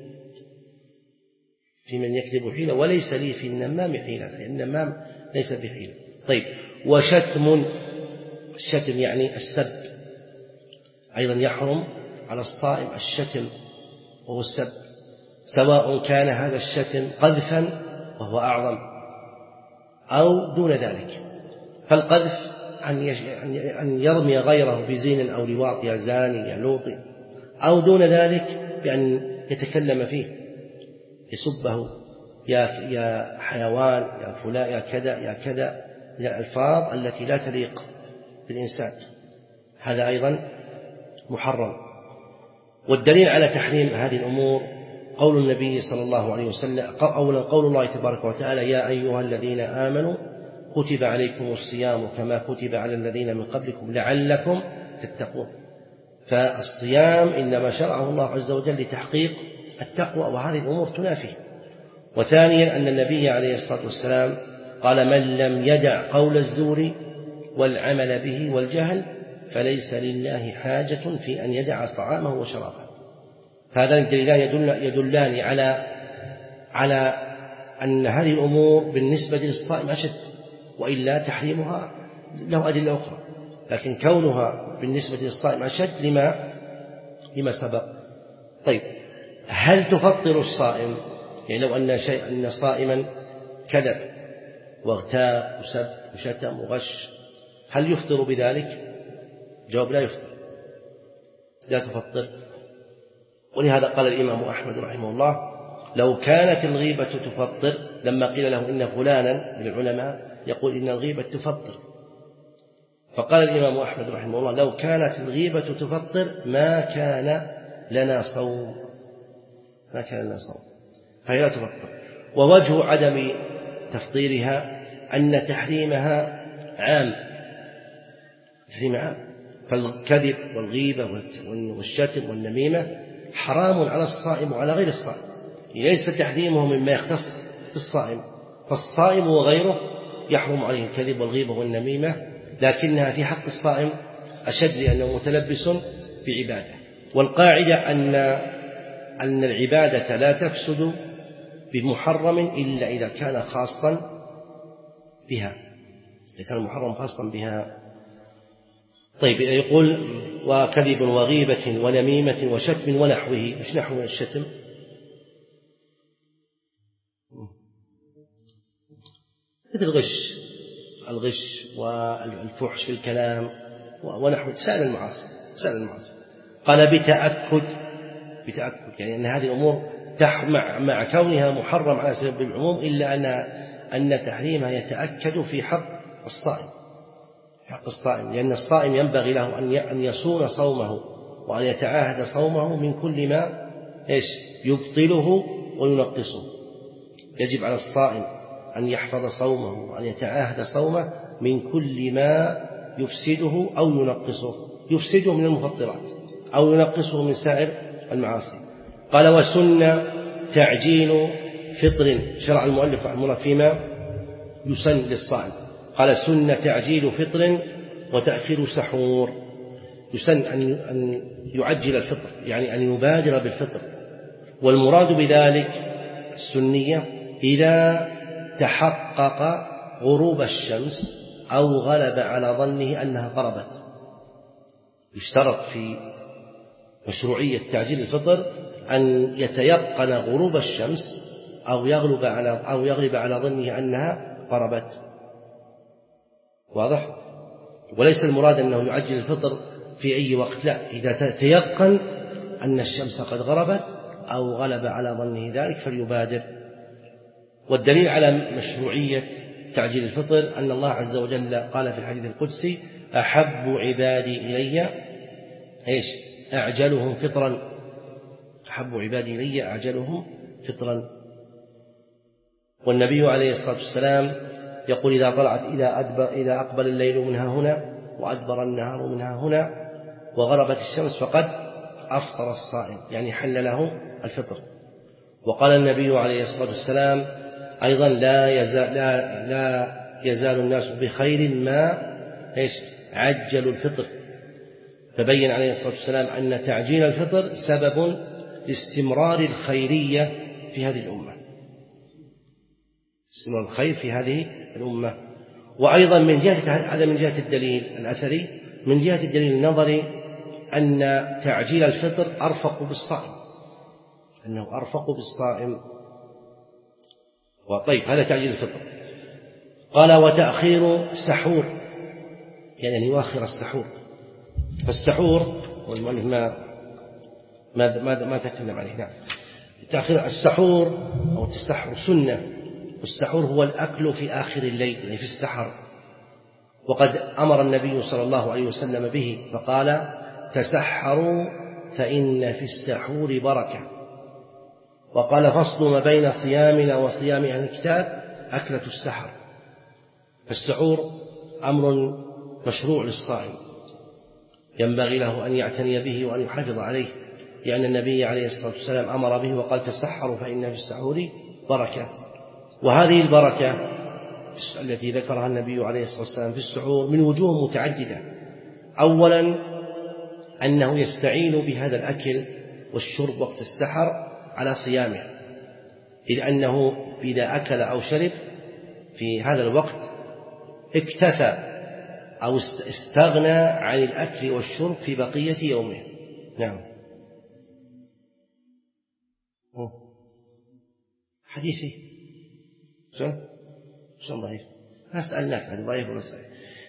في من يكذب حيلة وليس لي في النمام حيلة، لأن النمام ليس بحيلة. طيب، وشتم، الشتم يعني السب، أيضا يحرم على الصائم الشتم وهو السب، سواء كان هذا الشتم قذفا وهو أعظم أو دون ذلك. فالقذف أن يرمي غيره بزين أو لواط يا زاني يا لوطي، أو دون ذلك بأن يتكلم فيه يسبه يا يا حيوان يا فلان يا كذا يا كذا من الألفاظ التي لا تليق بالإنسان، هذا أيضا محرم. والدليل على تحريم هذه الأمور قول النبي صلى الله عليه وسلم، أولا قول الله تبارك وتعالى يا أيها الذين آمنوا كتب عليكم الصيام كما كتب على الذين من قبلكم لعلكم تتقون. فالصيام إنما شرعه الله عز وجل لتحقيق التقوى، وهذه الأمور تنافيه. وثانيا أن النبي عليه الصلاة والسلام قال من لم يدع قول الزور والعمل به والجهل فليس لله حاجة في أن يدع طعامه وشرابه. هذان الدليلان يدل يدلان على على أن هذه الأمور بالنسبة للصائم أشد، وإلا تحريمها له أدلة أخرى، لكن كونها بالنسبة للصائم أشد لما لما سبق. طيب، هل تفطر الصائم؟ يعني لو أن شيء أن صائما كذب واغتاب وسب وشتم وغش، هل يفطر بذلك؟ جواب لا يفطر، لا تفطر. ولهذا قال الإمام أحمد رحمه الله لو كانت الغيبة تفطر، لما قيل له إن فلانا من العلماء يقول إن الغيبة تفطر، فقال الإمام أحمد رحمه الله لو كانت الغيبة تفطر ما كان لنا صوم، ما كان لنا صوم، فهي لا تفطر. ووجه عدم تفطيرها أن تحريمها عام، تحريم عام، فالكذب والغيبة والشتم والنميمة حرام على الصائم وعلى غير الصائم، ليس تحريمه مما يختص بالصائم، فالصائم وغيره يحرم عليه الكذب والغيبة والنميمة، لكنها في حق الصائم أشد لأنه متلبس بعبادة. والقاعدة أن أن العبادة لا تفسد بمحرم إلا إذا كان خاصا بها، إذا كان المحرم خاصا بها. طيب، يقول وكذب وغيبة ونميمة وشتم ونحوه. مش نحو الشتم؟ مثل الغش الغش والفحش في الكلام ونحو سائر المعاصي سائر المعاصي. قال بتأكد بتأكد يعني أن هذه الأمور مع, مع كونها محرم على سبيل العموم إلا أن أن تحريمها يتأكد في حق الصائم حق الصائم لأن الصائم ينبغي له أن يصون صومه وأن يتعاهد صومه من كل ما إيش يبطله وينقصه. يجب على الصائم أن يحفظ صومه وأن يتعاهد صومه من كل ما يفسده أو ينقصه، يفسده من المفطرات أو ينقصه من سائر المعاصي. قال وسن تعجيل فطر. شرع المؤلف رحمه الله فيما يسن للصائم، قال سن تعجيل فطر وتأخير سحور. يسن أن يعجل الفطر يعني أن يبادر بالفطر، والمراد بذلك السنية إذا تحقق غروب الشمس أو غلب على ظنه أنها غربت. يشترط في مشروعية تعجيل الفطر أن يتيقن غروب الشمس أو يغلب على أو يغلب على ظنه أنها غربت. واضح؟ وليس المراد أنه يعجل الفطر في أي وقت، لا، إذا تيقن أن الشمس قد غربت أو غلب على ظنه ذلك فليبادر. والدليل على مشروعية تعجيل الفطر أن الله عز وجل قال في الحديث القدسي أحب عبادي إلي إيش أعجلهم فطرا، أحب عبادي إلي أعجلهم فطرا. والنبي عليه الصلاة والسلام يقول إذا طلعت إذا أدبر إذا أقبل الليل منها هنا وأدبر النهار منها هنا وغربت الشمس فقد أفطر الصائم، يعني حل له الفطر. وقال النبي عليه الصلاة والسلام أيضا لا يزال, لا, لا يزال الناس بخير ما إيش عجلوا الفطر، فبين عليه الصلاة والسلام أن تعجيل الفطر سبب لاستمرار الخيرية في هذه الأمة، استمرار الخير في هذه الأمة. وأيضا من جهة هذا من جهة الدليل الأثري، من جهة الدليل النظري أن تعجيل الفطر أرفق بالصائم، أنه أرفق بالصائم. وطيب هذا تعجيل الفطر. قال وتأخير سحور، يعني أن يؤخر السحور. فالسحور والمؤلف ما ما ما ما تكلم عليه. نعم. تأخير السحور أو التسحر سنة، والسحور هو الأكل في آخر الليل يعني في السحر، وقد أمر النبي صلى الله عليه وسلم به فقال: تسحروا فإن في السحور بركة. وقال: فصل ما بين صيامنا وصيام أهل الكتاب أكلة السحر. فالسحور أمر مشروع للصائم، ينبغي له أن يعتني به وأن يحافظ عليه، لأن النبي عليه الصلاة والسلام أمر به وقال: تسحروا فإن في السحور بركة. وهذه البركة التي ذكرها النبي عليه الصلاة والسلام في السحور من وجوه متعددة. أولا أنه يستعين بهذا الأكل والشرب وقت السحر على صيامه، إذ أنه إذا أكل أو شرب في هذا الوقت اكتفى أو استغنى عن الأكل والشرب في بقية يومه. نعم. حديثي شو شو ضعيف؟ ما سألناك هذا ضعيف ولا صحيح؟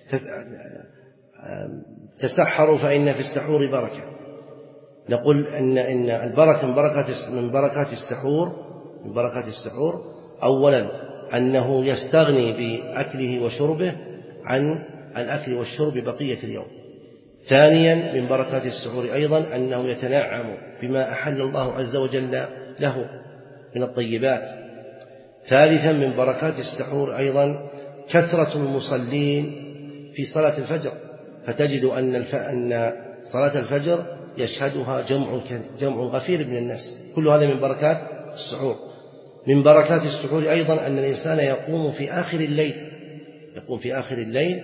تسحروا فإن في السحور بركة. نقول إن إن البركة من بركات من بركات السحور من بركات السحور أولا أنه يستغني بأكله وشربه عن الأكل والشرب بقية اليوم. ثانيا من بركات السحور أيضا أنه يتنعم بما أحل الله عز وجل له من الطيبات. ثالثا من بركات السحور أيضا كثرة المصلين في صلاة الفجر، فتجد أن أن صلاة الفجر يشهدها جمع جمع غفير من الناس. كل هذا من بركات السحور. من بركات السحور أيضا أن الإنسان يقوم في آخر الليل يقوم في آخر الليل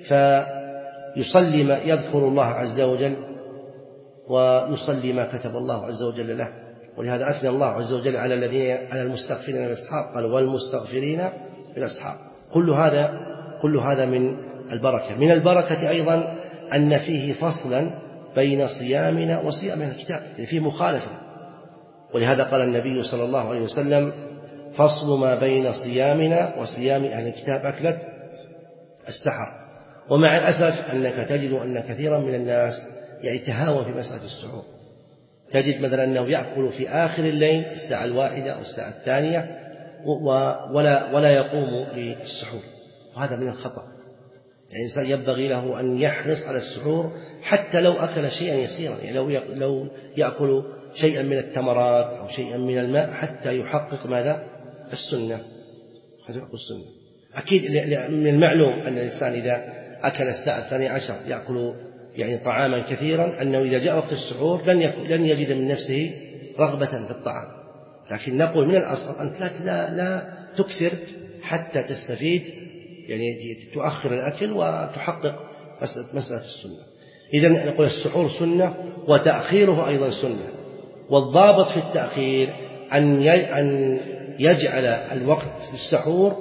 فيصلي ما يذكر الله عز وجل ويصلي ما كتب الله عز وجل له. ولهذا أثنى الله عز وجل على الذين على المستغفرين بالأسحار، قال: والمستغفرين بالأسحار. كل هذا كل هذا من البركة. من البركة أيضا أن فيه فصلا بين صيامنا وصيام الكتاب، يعني فيه مخالفة. ولهذا قال النبي صلى الله عليه وسلم: فصل ما بين صيامنا وصيام أهل الكتاب أكلة السحر. ومع الأسف أنك تجد أن كثيرا من الناس يتهاون في مسألة السحور. تجد مثلا أنه يأكل في آخر الليل الساعة الواحدة أو الساعة الثانية ولا ولا يقوم للسحور، وهذا من الخطأ. الإنسان ينبغي له أن يحرص على السحور حتى لو أكل شيئا يسيرا، يعني لو لو يأكل شيئا من التمرات أو شيئا من الماء حتى يحقق ماذا؟ السنة. يحقق السنة. أكيد من المعلوم أن الإنسان إذا أكل الساعة الثانية عشر يأكل يعني طعاما كثيرا، أنه إذا جاء وقت السحور لن لن يجد من نفسه رغبة في الطعام. لكن نقول من الأصل أنت لا لا تكثر حتى تستفيد، يعني تؤخر الأكل وتحقق مسألة مسألة السنة. إذن نقول السحور سنة وتأخيره أيضا سنة. والضابط في التأخير أن أن يجعل الوقت للسحور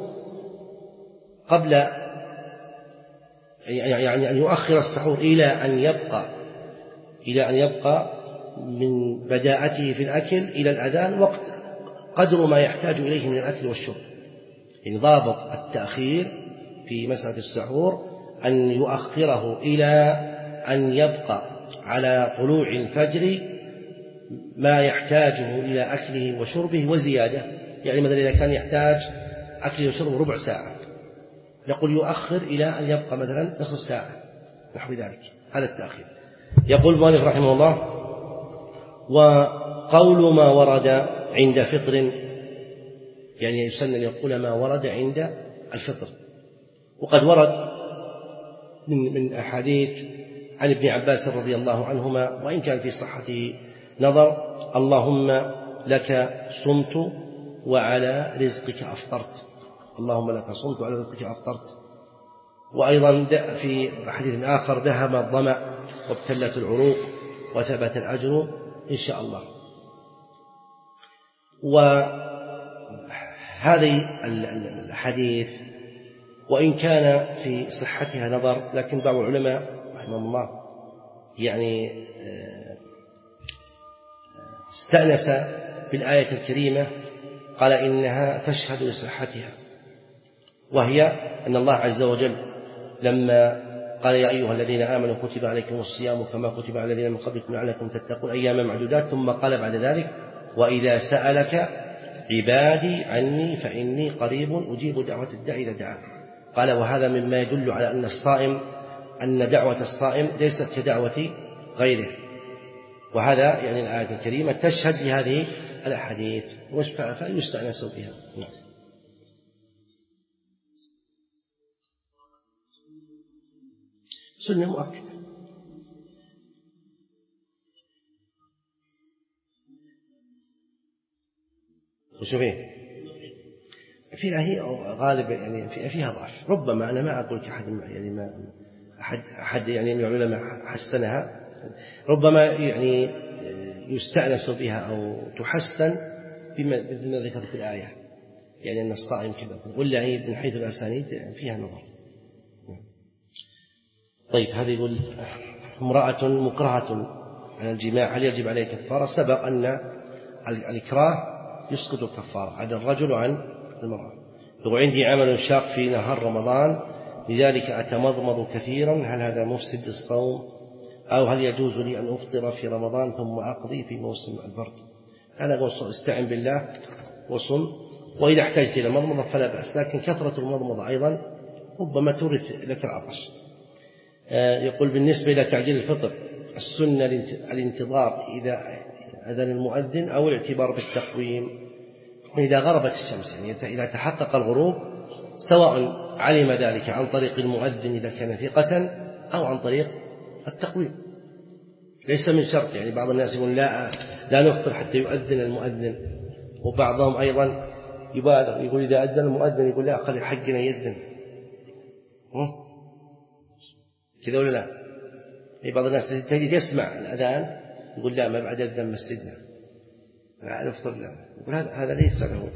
قبل، يعني أن يؤخر السحور إلى أن يبقى إلى أن يبقى من بداءته في الأكل إلى الأذان وقت قدر ما يحتاج إليه من الأكل والشرب. يعني ضابط التأخير في مسألة السحور أن يؤخره إلى أن يبقى على طلوع الفجر ما يحتاجه إلى أكله وشربه وزيادة. يعني مثلا إذا كان يحتاج أكله وشربه ربع ساعة نقول يؤخر إلى أن يبقى مثلا نصف ساعة نحو ذلك. هذا التأخير. يقول المؤلف رحمه الله: وقول ما ورد عند فطر، يعني يسن أن يقول ما ورد عند الفطر. وقد ورد من من أحاديث عن ابن عباس رضي الله عنهما، وإن كان في صحته نظر: اللهم لك صمت وعلى رزقك أفطرت. اللهم لك صمت وعلى رزقك أفطرت. وأيضا في حديث آخر: ذهب الظمأ وابتلت العروق وثبت الأجر إن شاء الله. وهذه الحديث وإن كان في صحتها نظر، لكن بعض العلماء رحمهم الله يعني استأنس بالآية الكريمة، قال إنها تشهد لصحتها، وهي أن الله عز وجل لما قال يا أيها الذين آمنوا كتب عليكم الصيام كما كتب على الذين من قبلكم لعلكم تتقون أياما معدودات، ثم قال بعد ذلك وإذا سألك عبادي عني فإني قريب أجيب دعوة الداعي إذا دعان. قال وهذا مما يدل على أن الصائم أن دعوة الصائم ليست كدعوة غيره، وهذا يعني الآية الكريمة تشهد لهذه الأحاديث فيستأنس بها. سنة مؤكدة. وشوفين فيها هي غالبا يعني فيها ضعف، ربما أنا ما أقول كأحد يعني ما أحد أحد يعني من العلماء حسنها، ربما يعني يستأنس بها أو تحسن بما ذكرت في الآية، يعني أن الصائم كذا، ولا من حيث الأسانيد فيها نظر. طيب هذا يقول امرأة مكرهة على الجماع هل يجب عليه كفارة؟ سبق أن الإكراه يسقط الكفارة عن الرجل وعن المرأة. لو عندي عمل شاق في نهار رمضان لذلك أتمضمض كثيرا، هل هذا مفسد للصوم؟ أو هل يجوز لي أن أفطر في رمضان ثم أقضي في موسم البرد؟ أنا أقول استعن بالله وصم، وإذا احتجت إلى مضمضة فلا بأس، لكن كثرة المضمضة أيضا ربما تورث لك العطش. يقول بالنسبة إلى تعجيل الفطر السنة الانتظار إذا أذن المؤذن أو الاعتبار بالتقويم إذا غربت الشمس، يعني إذا تحقق الغروب، سواء علم ذلك عن طريق المؤذن إذا كان ثقة أو عن طريق التقويم، ليس من شرط. يعني بعض الناس يقول لا لا نفطر حتى يؤذن المؤذن، وبعضهم أيضا يبالغ يقول إذا أذن المؤذن يقول لا خلي حقنا يأذن كذا ولا لا؟ في بعض الناس تجد يسمع الأذان يقول لا ما بعد أذن مسجدنا لا نفطر لا، يقول هذا هذا ليس له.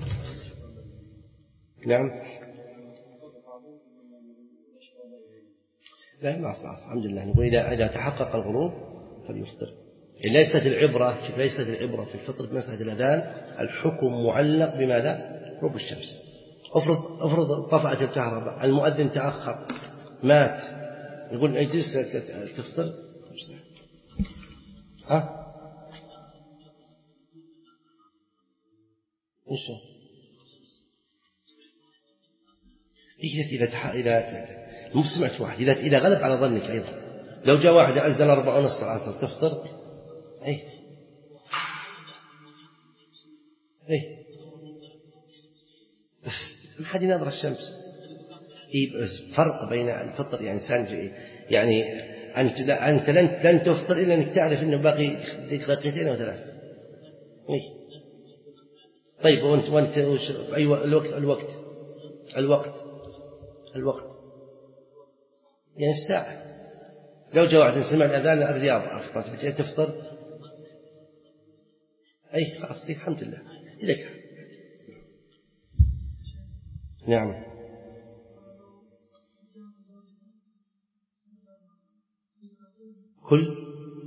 نعم لا ما صح الحمد لله. نقول إذا إذا تحقق الغروب فليفطر. ليست العبرة ليست العبرة في الفطر بمسألة الأذان، الحكم معلق بماذا؟ غروب الشمس. افرض افرض طفأت الكهرباء، المؤذن تأخر مات، يقول اجلس تفطر ها ايش إذا تح... إذا مو سمعت واحد إذا إذا غلب على ظنك أيضا، لو جاء واحد أذن أربعة ونص العصر تفطر أي أي ما حد ينظر الشمس. فرق بين الفطر يعني إنسان يعني أنت لا أنت لن لن تفطر إلا أنك تعرف إنه باقي دقيقتين أو ثلاث. أي طيب وأنت وأنت أيوة الوقت الوقت الوقت الوقت يعني الساعة. لو جاء واحد سمع الأذان الرياض أفطر بتجي تفطر أي خلاص الحمد لله إذا كان. نعم كل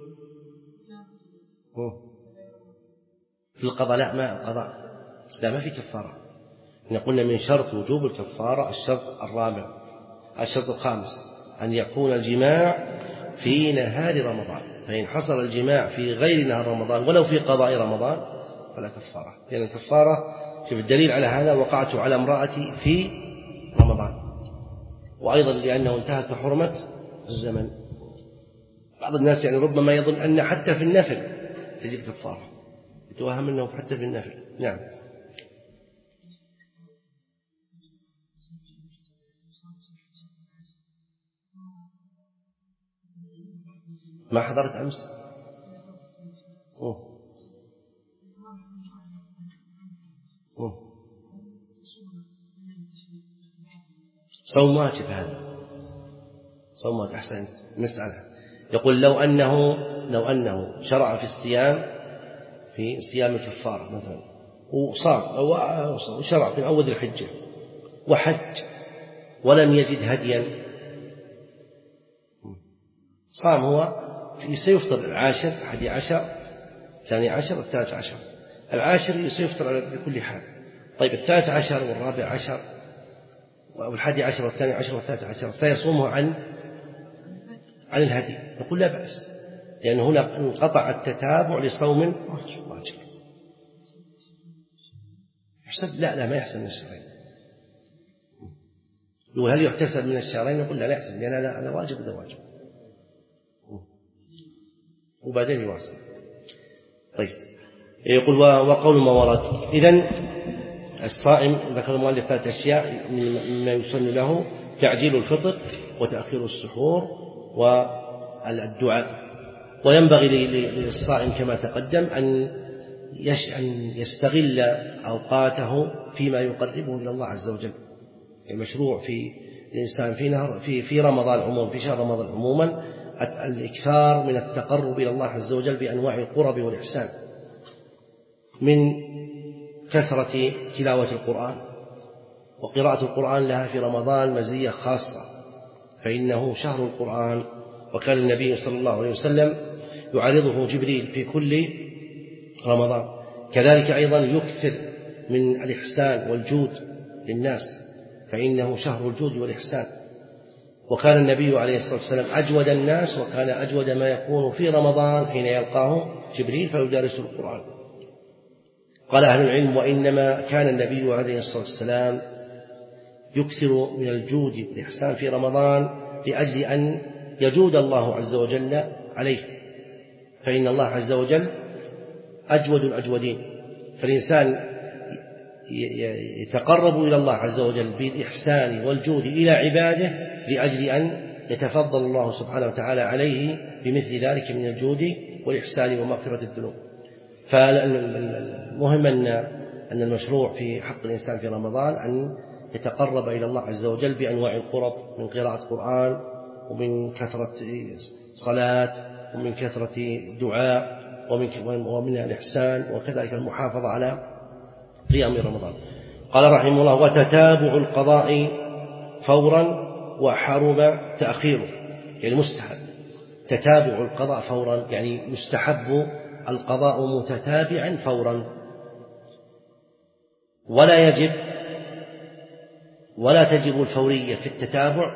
في القضاء لا ما القضاء لا ما في كفارة. قلنا من شرط وجوب الكفارة الشرط الرابع الشرط الخامس أن يكون الجماع في نهار رمضان، فإن حصل الجماع في غير نهار رمضان ولو في قضاء رمضان فلا كفارة، لأن يعني الكفارة شوف الدليل على هذا وقعت على امرأتي في رمضان، وأيضا لأنه انتهت حرمة الزمن. بعض الناس يعني ربما يظن أن حتى في النفل تجب كفارة، يتوهم أنه حتى في النفل. نعم ما حضرت أمس أوه. أوه. صوم واجب هذا صوم واجب. أحسن مسألة يقول لو أنه لو أنه شرع في الصيام في صيام الكفارة مثلا وصام أو وشرع في أول الحجة وحج ولم يجد هديا، صام هو سيفطر العاشر الحادي عشر الثاني عشر الثالث عشر، العاشر سيفطر بكل حال. طيب الثالث عشر والرابع عشر والحادي عشر والثاني عشر والثالث عشر سيصومه عن عن الهدي، نقول لا بأس، لأن هنا انقطع التتابع لصوم واجب. يحسب؟ لا لا ما يحسب من الشهرين. هل يحتسب من الشهرين؟ نقول لا لا يحسب، لأن هذا هذا واجب هذا واجب، وبعدين يواصل. طيب يقول وقول ما ورد. إذن الصائم ذكر المؤلف ثلاث أشياء مما يسن له: تعجيل الفطر، وتأخير السحور، والدعاء. وينبغي للصائم كما تقدم أن يستغل أوقاته فيما يقربه إلى الله عز وجل. المشروع في الإنسان في نهر في في رمضان عموما، في شهر رمضان عموما، الإكثار من التقرب إلى الله عز وجل بأنواع القرب والإحسان، من كثرة تلاوة القرآن، وقراءة القرآن لها في رمضان مزية خاصة، فإنه شهر القرآن. وكان النبي صلى الله عليه وسلم يعرضه جبريل في كل رمضان. كذلك أيضا يكثر من الإحسان والجود للناس، فإنه شهر الجود والإحسان. وكان النبي عليه الصلاة والسلام أجود الناس، وكان أجود ما يكون في رمضان حين يلقاه جبريل فيدارسه القرآن. قال أهل العلم: وإنما كان النبي عليه الصلاة والسلام يكثر من الجود والإحسان في رمضان لأجل أن يجود الله عز وجل عليه، فإن الله عز وجل أجود الأجودين، فالإنسان يتقرب إلى الله عز وجل بالإحسان والجود إلى عباده لأجل أن يتفضل الله سبحانه وتعالى عليه بمثل ذلك من الجود والإحسان ومغفرة الذنوب. فالمهم أن المشروع في حق الإنسان في رمضان أن يتقرب إلى الله عز وجل بأنواع القرب، من قراءة قرآن، ومن كثرة صلاة، ومن كثرة دعاء، ومن الإحسان، وكذلك المحافظة على قيام رمضان. قال رحمه الله: وتتابع القضاء فورا وحرم تأخيره، يعني مستحب. تتابع القضاء فورا يعني مستحب القضاء متتابعا فورا، ولا يجب ولا تجب الفورية في التتابع،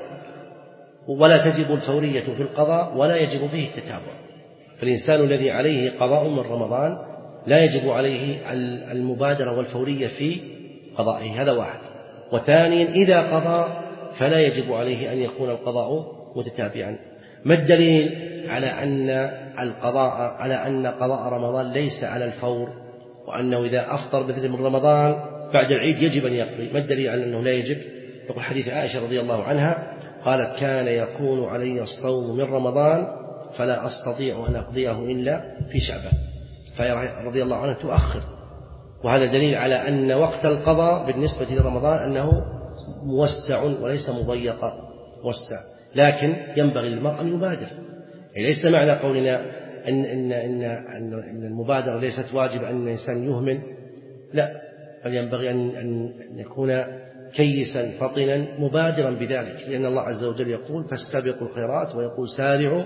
ولا تجب الفورية في القضاء، ولا يجب فيه التتابع. فالإنسان الذي عليه قضاء من رمضان لا يجب عليه المبادرة والفورية في قضائه، هذا واحد. وثانيا إذا قضى فلا يجب عليه أن يكون القضاء متتابعا. ما الدليل على أن القضاء على أن قضاء رمضان ليس على الفور، وأنه إذا أفطر مثل من رمضان بعد العيد يجب أن يقضي؟ ما الدليل على أنه لا يجب؟ يقول حديث عائشة رضي الله عنها قالت: كان يكون علي الصوم من رمضان فلا أستطيع أن أقضيه إلا في شعبان، فرضي الله عنها تؤخر. وهذا دليل على أن وقت القضاء بالنسبة لرمضان أنه موسع وليس مضيقا، موسع، لكن ينبغي للمرء أن يبادر. يعني ليس معنى قولنا أن, إن, إن, أن المبادرة ليست واجب أن الإنسان يهمل، لا، بل ينبغي أن, أن يكون كيسا فطنا مبادرا بذلك، لأن الله عز وجل يقول: فاستبقوا الخيرات، ويقول: سارعوا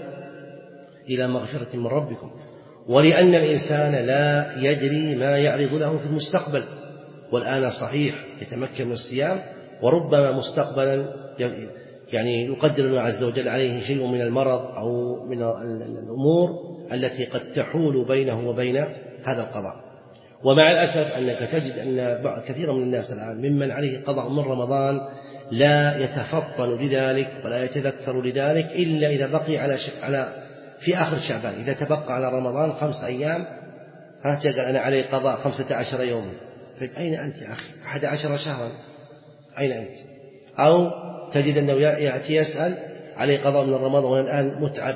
إلى مغفرة من ربكم. ولأن الإنسان لا يدري ما يعرض له في المستقبل، والآن صحيح يتمكن من الصيام، وربما مستقبلا يعني يقدر الله عز وجل عليه شيء من المرض أو من الأمور التي قد تحول بينه وبين هذا القضاء. ومع الأسف أنك تجد أن كثيرا من الناس الآن ممن عليه قضاء من رمضان لا يتفطن لذلك ولا يتذكر لذلك إلا إذا بقي على على في آخر شعبان، إذا تبقى على رمضان خمس أيام ها قال أنا علي قضاء خمسة عشر يوما، طيب أين أنت يا أخي؟ أحد عشر شهرا، أين أنت؟ أو تجد أنه يأتي يسأل علي قضاء من رمضان وأنا الآن متعب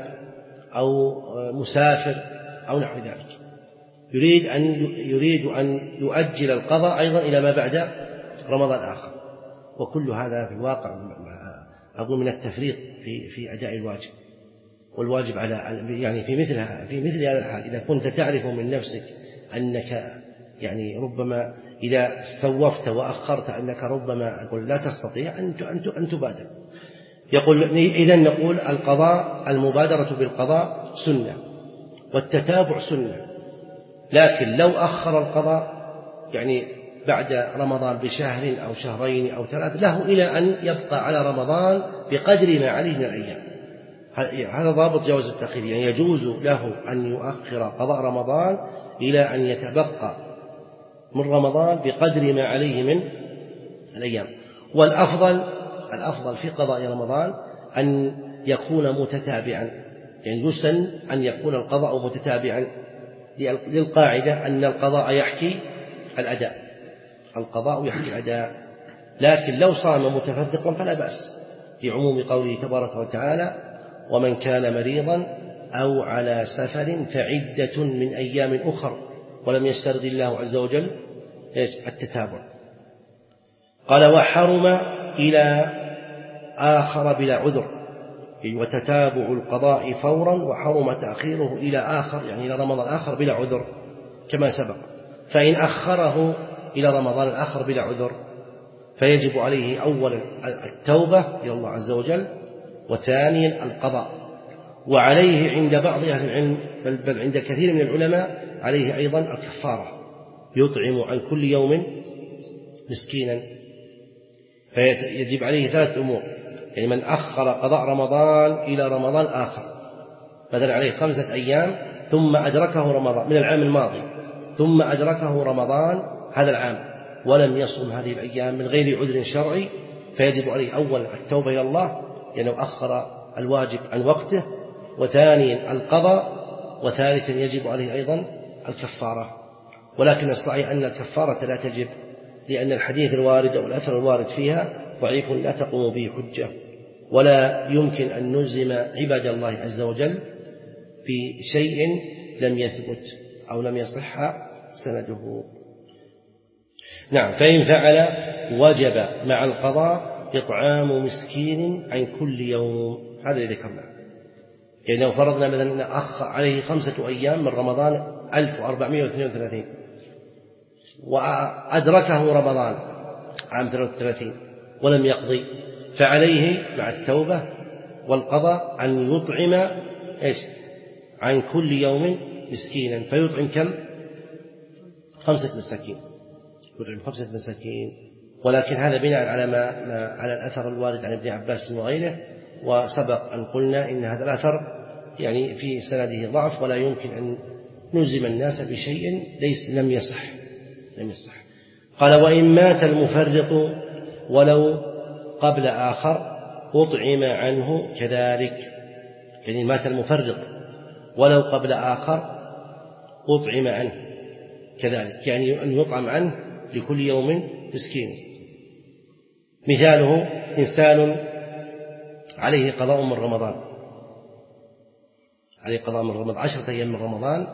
أو مسافر أو نحو ذلك، يريد أن يريد أن يؤجل القضاء أيضا إلى ما بعد رمضان آخر. وكل هذا في الواقع أقول من التفريط في في أداء الواجب. والواجب على يعني في مثلها في مثل هذا الحال إذا كنت تعرف من نفسك أنك يعني ربما إذا سوفت وأخرت أنك ربما أقول لا تستطيع أن أن تبادر. يقول إذن نقول القضاء المبادرة بالقضاء سنة، والتتابع سنة، لكن لو أخر القضاء يعني بعد رمضان بشهر أو شهرين أو ثلاث له إلى أن يبقى على رمضان بقدر ما عليه من الأيام. هذا ضابط جواز التأخير، يعني يجوز له أن يؤخر قضاء رمضان إلى أن يتبقى من رمضان بقدر ما عليه من الأيام. والأفضل الأفضل في قضاء رمضان أن يكون متتابعا، يعني يسن أن يكون القضاء متتابعا للقاعدة أن القضاء يحكي الأداء، القضاء يحكي الأداء. لكن لو صام متفرقا فلا بأس، لعموم قوله تبارك وتعالى: ومن كان مريضا أو على سفر فعدة من أيام أخر، ولم يسترد الله عز وجل التتابع. قال: وحرم إلى آخر بلا عذر، وتتابع القضاء فورا، وحرم تأخيره إلى آخر يعني إلى رمضان آخر بلا عذر كما سبق. فإن أخره إلى رمضان الآخر بلا عذر فيجب عليه أولا التوبة إلى الله عز وجل، وثانيا القضاء. وعليه عند بعض أهل العلم بل عند كثير من العلماء عليه أيضا الكفارة، يطعم عن كل يوم مسكينا. فيجب عليه ثلاث أمور، يعني من أخر قضاء رمضان إلى رمضان آخر، بدل عليه خمسة أيام ثم أدركه رمضان من العام الماضي، ثم أدركه رمضان هذا العام ولم يصم هذه الأيام من غير عذر شرعي، فيجب عليه أولا التوبة إلى الله لأنه يعني أخر الواجب عن وقته، وثانيا القضاء، وثالثا يجب عليه أيضا الكفارة. ولكن الصحيح أن الكفارة لا تجب، لأن الحديث الوارد أو الأثر الوارد فيها ضعيف لا تقوم به حجة، ولا يمكن أن نلزم عباد الله عز وجل بشيء لم يثبت أو لم يصح سنده. نعم. فإن فعل وجب مع القضاء إطعام مسكين عن كل يوم، هذا الذي ذكرناه. يعني لو فرضنا مثلا أن أخ عليه خمسة أيام من رمضان ألف وأربعمائة واثنين وثلاثين وأدركه رمضان عام ثلاثة وثلاثين ولم يقضي، فعليه مع التوبة والقضاء أن يطعم إيش عن كل يوم مسكينا، فيطعم كم؟ خمسة مساكين، يطعم خمسة مساكين. ولكن هذا بناء على ما, ما على الأثر الوارد عن ابن عباس وغيره، وسبق أن قلنا إن هذا الأثر يعني في سنده ضعف، ولا يمكن أن نلزم الناس بشيء ليس لم يصح لم يصح. قال: وإن مات المفرط ولو قبل آخر أطعم عنه كذلك، يعني مات المفرط ولو قبل آخر أطعم عنه كذلك، يعني أن يطعم عنه لكل يوم مسكين. مثاله: إنسان عليه قضاء من رمضان، عليه قضاء من رمضان عشرة أيام من رمضان،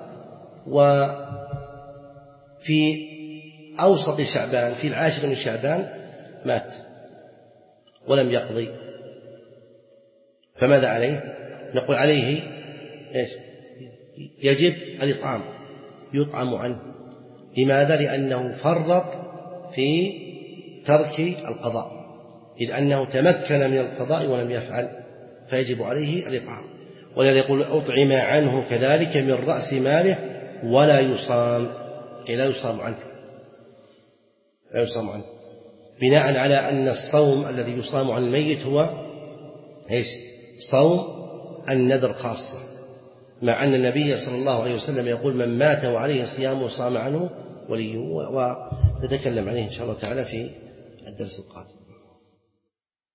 وفي أوسط شعبان في العاشر من شعبان مات ولم يقضي، فماذا عليه؟ نقول عليه إيش؟ يجب الإطعام، يطعم عنه. لماذا؟ لأنه فرط في ترك القضاء، إذ أنه تمكن من القضاء ولم يفعل، فيجب عليه الإطعام. ولذا يقول: أطعم عنه كذلك من رأس ماله ولا يصام، أي لا يصام عنه لا يصام عنه بناء على أن الصوم الذي يصام عن الميت هو إيش؟ صوم النذر خاصة، مع أن النبي صلى الله عليه وسلم يقول: من مات وعليه صيام صام عنه وليه. ونتكلم عليه إن شاء الله تعالى في الدرس القادم.